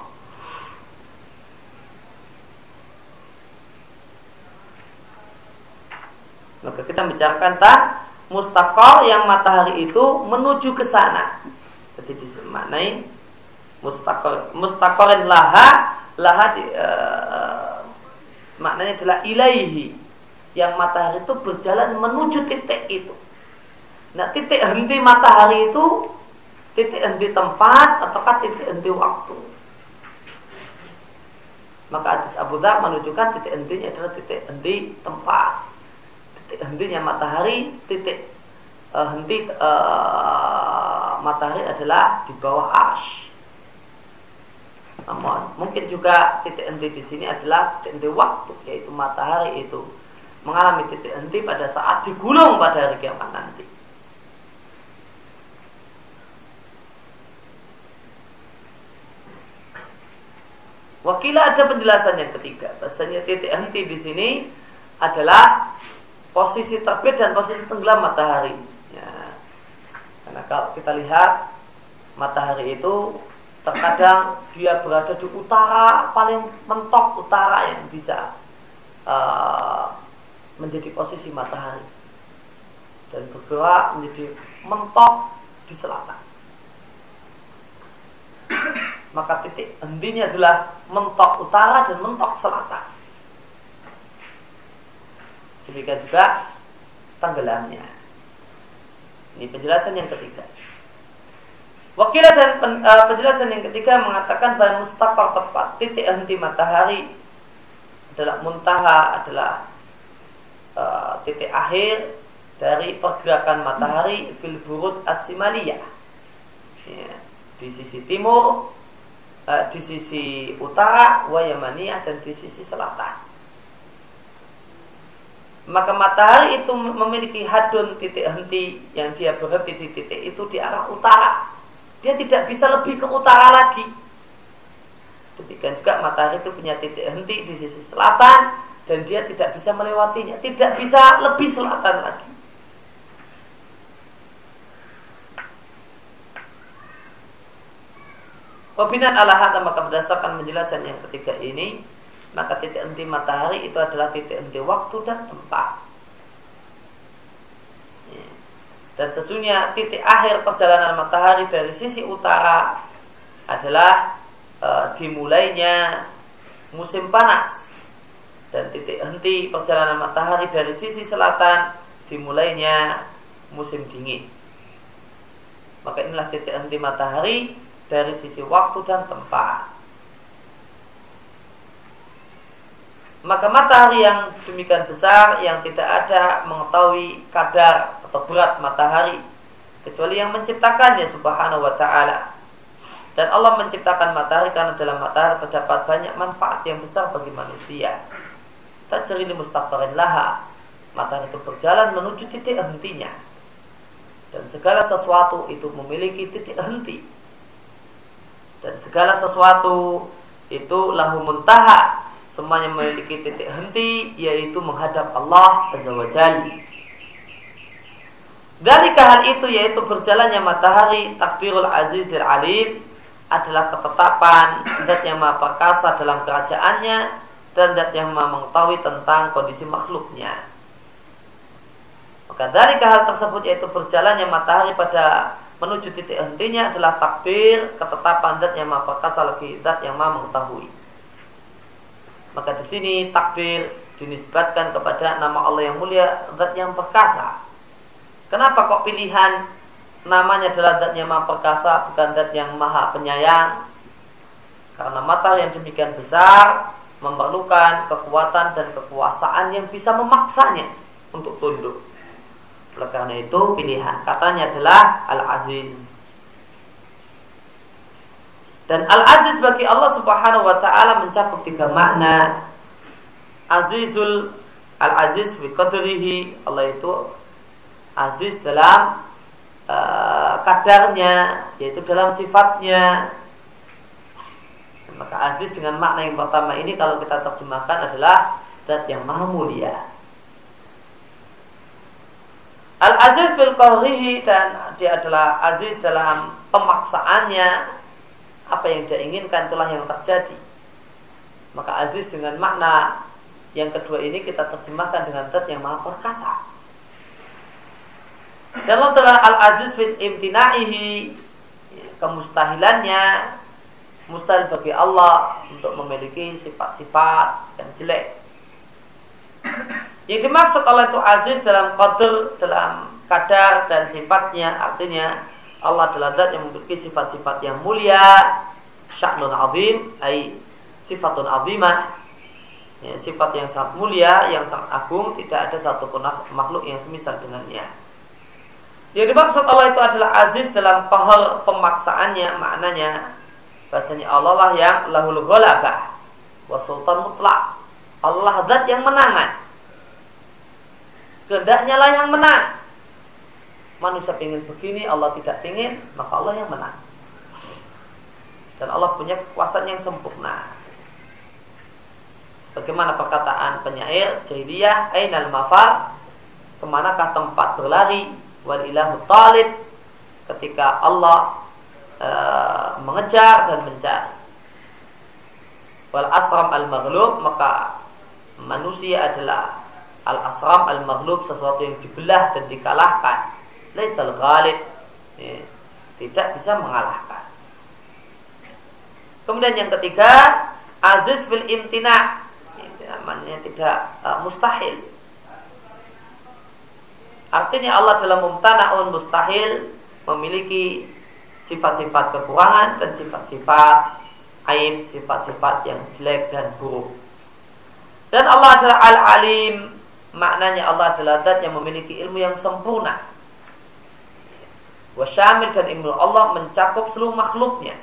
Maka kita bicarakan tak mustaqor yang matahari itu menuju ke sana. Jadi dimaknai mustaqor, mustaqorin laha, laha di, uh, maknanya adalah ilaihi, yang matahari itu berjalan menuju titik itu. Nah, titik henti matahari itu titik henti tempat ataukah titik henti waktu? Maka hadis Abu Dzar menunjukkan titik hentinya adalah titik henti tempat. Titik hentinya matahari, titik uh, henti uh, matahari adalah di bawah arsy. Namun mungkin juga titik henti di sini adalah titik henti waktu, yaitu matahari itu mengalami titik henti pada saat digulung pada hari kiamat nanti. Wakilah ada penjelasan yang ketiga, bahasanya titik henti di sini adalah posisi terbit dan posisi tenggelam matahari. Ya. Karena kalau kita lihat matahari itu terkadang dia berada di utara, paling mentok utara yang bisa uh, menjadi posisi matahari, dan bergerak menjadi mentok di selatan. Maka titik hentinya adalah mentok utara dan mentok selatan. Demikian juga tenggelamnya. Ini penjelasan yang ketiga. Wakilah dan pen, uh, penjelasan yang ketiga mengatakan bahwa mustaqor tepat titik henti matahari adalah muntaha, adalah uh, titik akhir dari pergerakan matahari fil burud as-simaliyah, ya, di sisi timur, uh, di sisi utara, wa yamaniyah, dan di sisi selatan. Maka matahari itu memiliki hadun, titik henti yang dia berhenti di titik itu di arah utara. Dia tidak bisa lebih ke utara lagi. Demikian juga matahari itu punya titik henti di sisi selatan, dan dia tidak bisa melewatinya, tidak bisa lebih selatan lagi. Wabinan ala hadza, maka berdasarkan penjelasan yang ketiga ini, maka titik henti matahari itu adalah titik henti waktu dan tempat. Dan sesungguhnya titik akhir perjalanan matahari dari sisi utara adalah e, dimulainya musim panas, dan titik henti perjalanan matahari dari sisi selatan dimulainya musim dingin. Maka inilah titik henti matahari dari sisi waktu dan tempat. Maka matahari yang demikian besar, yang tidak ada mengetahui kadar atau berat matahari kecuali yang menciptakannya subhanahu wa ta'ala. Dan Allah menciptakan matahari karena dalam matahari terdapat banyak manfaat yang besar bagi manusia. Tajri li mustaqarrin laha, matahari itu berjalan menuju titik hentinya, dan segala sesuatu itu memiliki titik henti, dan segala sesuatu itu lahu muntaha, semuanya memiliki titik henti, yaitu menghadap Allah Azza wa Jalla. Dalika hal itu, yaitu berjalannya matahari, takdirul azizil alim, adalah ketetapan zat yang maha perkasa dalam kerajaannya, dan zat yang maha mengetahui tentang kondisi makhluknya. Maka dalika hal tersebut, yaitu berjalannya matahari pada menuju titik hentinya, adalah takdir, ketetapan zat yang maha perkasa lagi zat yang maha mengetahui. Maka di sini takdir dinisbatkan kepada nama Allah yang mulia, zat yang perkasa. Kenapa kok pilihan namanya adalah zat yang maha perkasa, bukan zat yang maha penyayang? Karena matahari yang demikian besar memerlukan kekuatan dan kekuasaan yang bisa memaksanya untuk tunduk. Oleh karena itu pilihan katanya adalah Al-Aziz. Dan Al-Aziz bagi Allah subhanahu wa ta'ala mencakup tiga makna. Azizul, Al-Aziz bi qadrihi, Allah itu aziz dalam uh, kadarnya, yaitu dalam sifatnya. Maka aziz dengan makna yang pertama ini kalau kita terjemahkan adalah zat yang maha mulia. Al-aziz fil qahrihi, dan dia adalah aziz dalam pemaksaannya. Apa yang dia inginkan itulah yang terjadi. Maka aziz dengan makna yang kedua ini kita terjemahkan dengan zat yang maha perkasa. Dan Allah adalah al-aziz fil imtina'ihi, kemustahilannya, mustahil bagi Allah untuk memiliki sifat-sifat yang jelek. Yang dimaksud Allah itu aziz dalam qadr, dalam kadar dan sifatnya. Artinya Allah adalah zat yang memiliki sifat-sifat yang mulia, sya'nun azim, ay sifatun azimah, ya, sifat yang sangat mulia, yang sangat agung. Tidak ada satupun makhluk yang semisal dengannya. Yang dimaksud Allah itu adalah aziz dalam qahar, pemaksaannya. Maknanya bahasanya Allah lah yang lahul ghalabah wa sultan mutlak. Allah zat yang menangan, kehendaknya lah yang menang. Manusia ingin begini, Allah tidak ingin, maka Allah yang menang. Dan Allah punya kekuasaan yang sempurna. Sebagaimana perkataan penyair jahiliyah, ainal mafar, kemanakah tempat berlari, wal ilahu talib, ketika Allah e, mengejar dan mencari. Wal asram al maghlub, maka manusia adalah al-asram al-maghlub, sesuatu yang dibelah dan dikalahkan. Laisal ghalib, ya, tidak bisa mengalahkan. Kemudian yang ketiga, aziz fil imtina', namanya tidak uh, mustahil. Artinya Allah dalam mumtana'un mustahil, memiliki sifat-sifat kekurangan dan sifat-sifat aib, sifat-sifat yang jelek dan buruk. Dan Allah adalah al-alim, maknanya Allah adalah zat yang memiliki ilmu yang sempurna. Wasyamil, dan ilmu Allah mencakup seluruh makhluknya.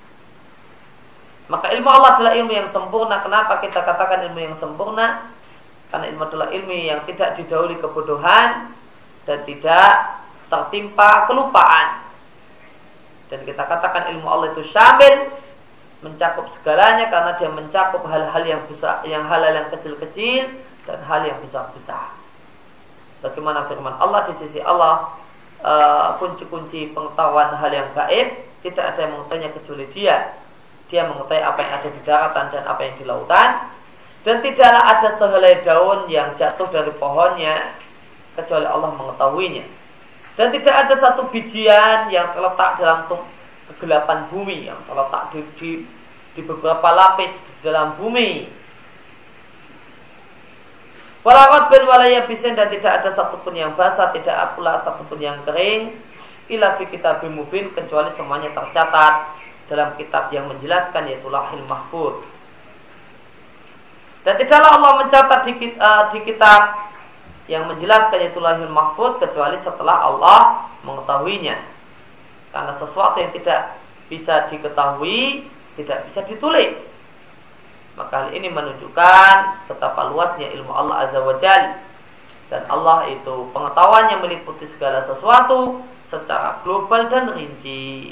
Maka ilmu Allah adalah ilmu yang sempurna. Kenapa kita katakan ilmu yang sempurna? Karena ilmu adalah ilmu yang tidak didahului kebodohan dan tidak tertimpa kelupaan. Dan kita katakan ilmu Allah itu syamil, mencakup segalanya, karena dia mencakup hal-hal yang besar, yang hal-hal yang kecil-kecil dan hal yang besar-besar. Sebagaimana firman Allah, di sisi Allah uh, kunci-kunci pengetahuan hal yang gaib tidak ada yang mengetahuinya kecuali Dia. Dia mengetahui apa yang ada di daratan dan apa yang di lautan. Dan tidaklah ada sehelai daun yang jatuh dari pohonnya kecuali Allah mengetahuinya. Dan tidak ada satu bijian yang terletak dalam kegelapan bumi, yang terletak di, di, di beberapa lapis di dalam bumi. Walarat bin walayabisin, dan tidak ada satupun yang basah, tidak pula satupun yang kering. Ila fi kitabim mubin, kecuali semuanya tercatat dalam kitab yang menjelaskan, yaitu Lauhul Mahfuz. Dan tidaklah Allah mencatat di, uh, di kitab yang menjelaskan, yaitu Lauhul Mahfuz, kecuali setelah Allah mengetahuinya. Karena sesuatu yang tidak bisa diketahui tidak bisa ditulis. Maka hal ini menunjukkan betapa luasnya ilmu Allah Azza wa Jalla. Dan Allah itu pengetahuannya meliputi segala sesuatu secara global dan rinci.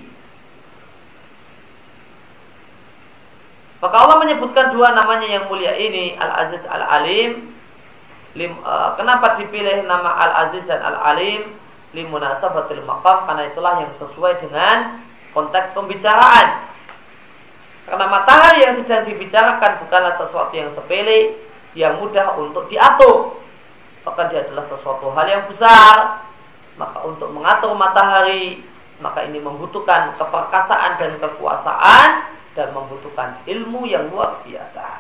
Maka Allah menyebutkan dua namanya yang mulia ini, Al-Aziz, Al-Alim. Lim, uh, kenapa dipilih nama Al-Aziz dan Al-Alim? Limunasabatil maqam, karena itulah yang sesuai dengan konteks pembicaraan. Karena matahari yang sedang dibicarakan bukanlah sesuatu yang sepele, yang mudah untuk diatur. Bahkan dia adalah sesuatu hal yang besar. Maka untuk mengatur matahari, maka ini membutuhkan keperkasaan dan kekuasaan, dan membutuhkan ilmu yang luar biasa.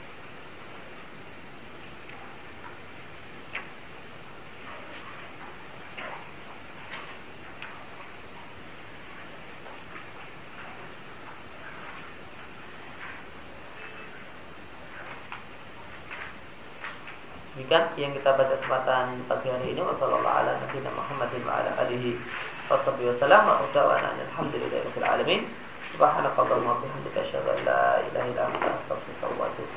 Demikian yang kita baca kesempatan pagi hari ini. Wassallallahu ala nabiyina Muhammadin wa ala alihi washabbihi wasallam. Wa ta'ala alhamdulillahirabbil alamin. Subhanakallahumma wa bihamdika asyhadu an la ilaha illa anta astaghfiruka wa atubu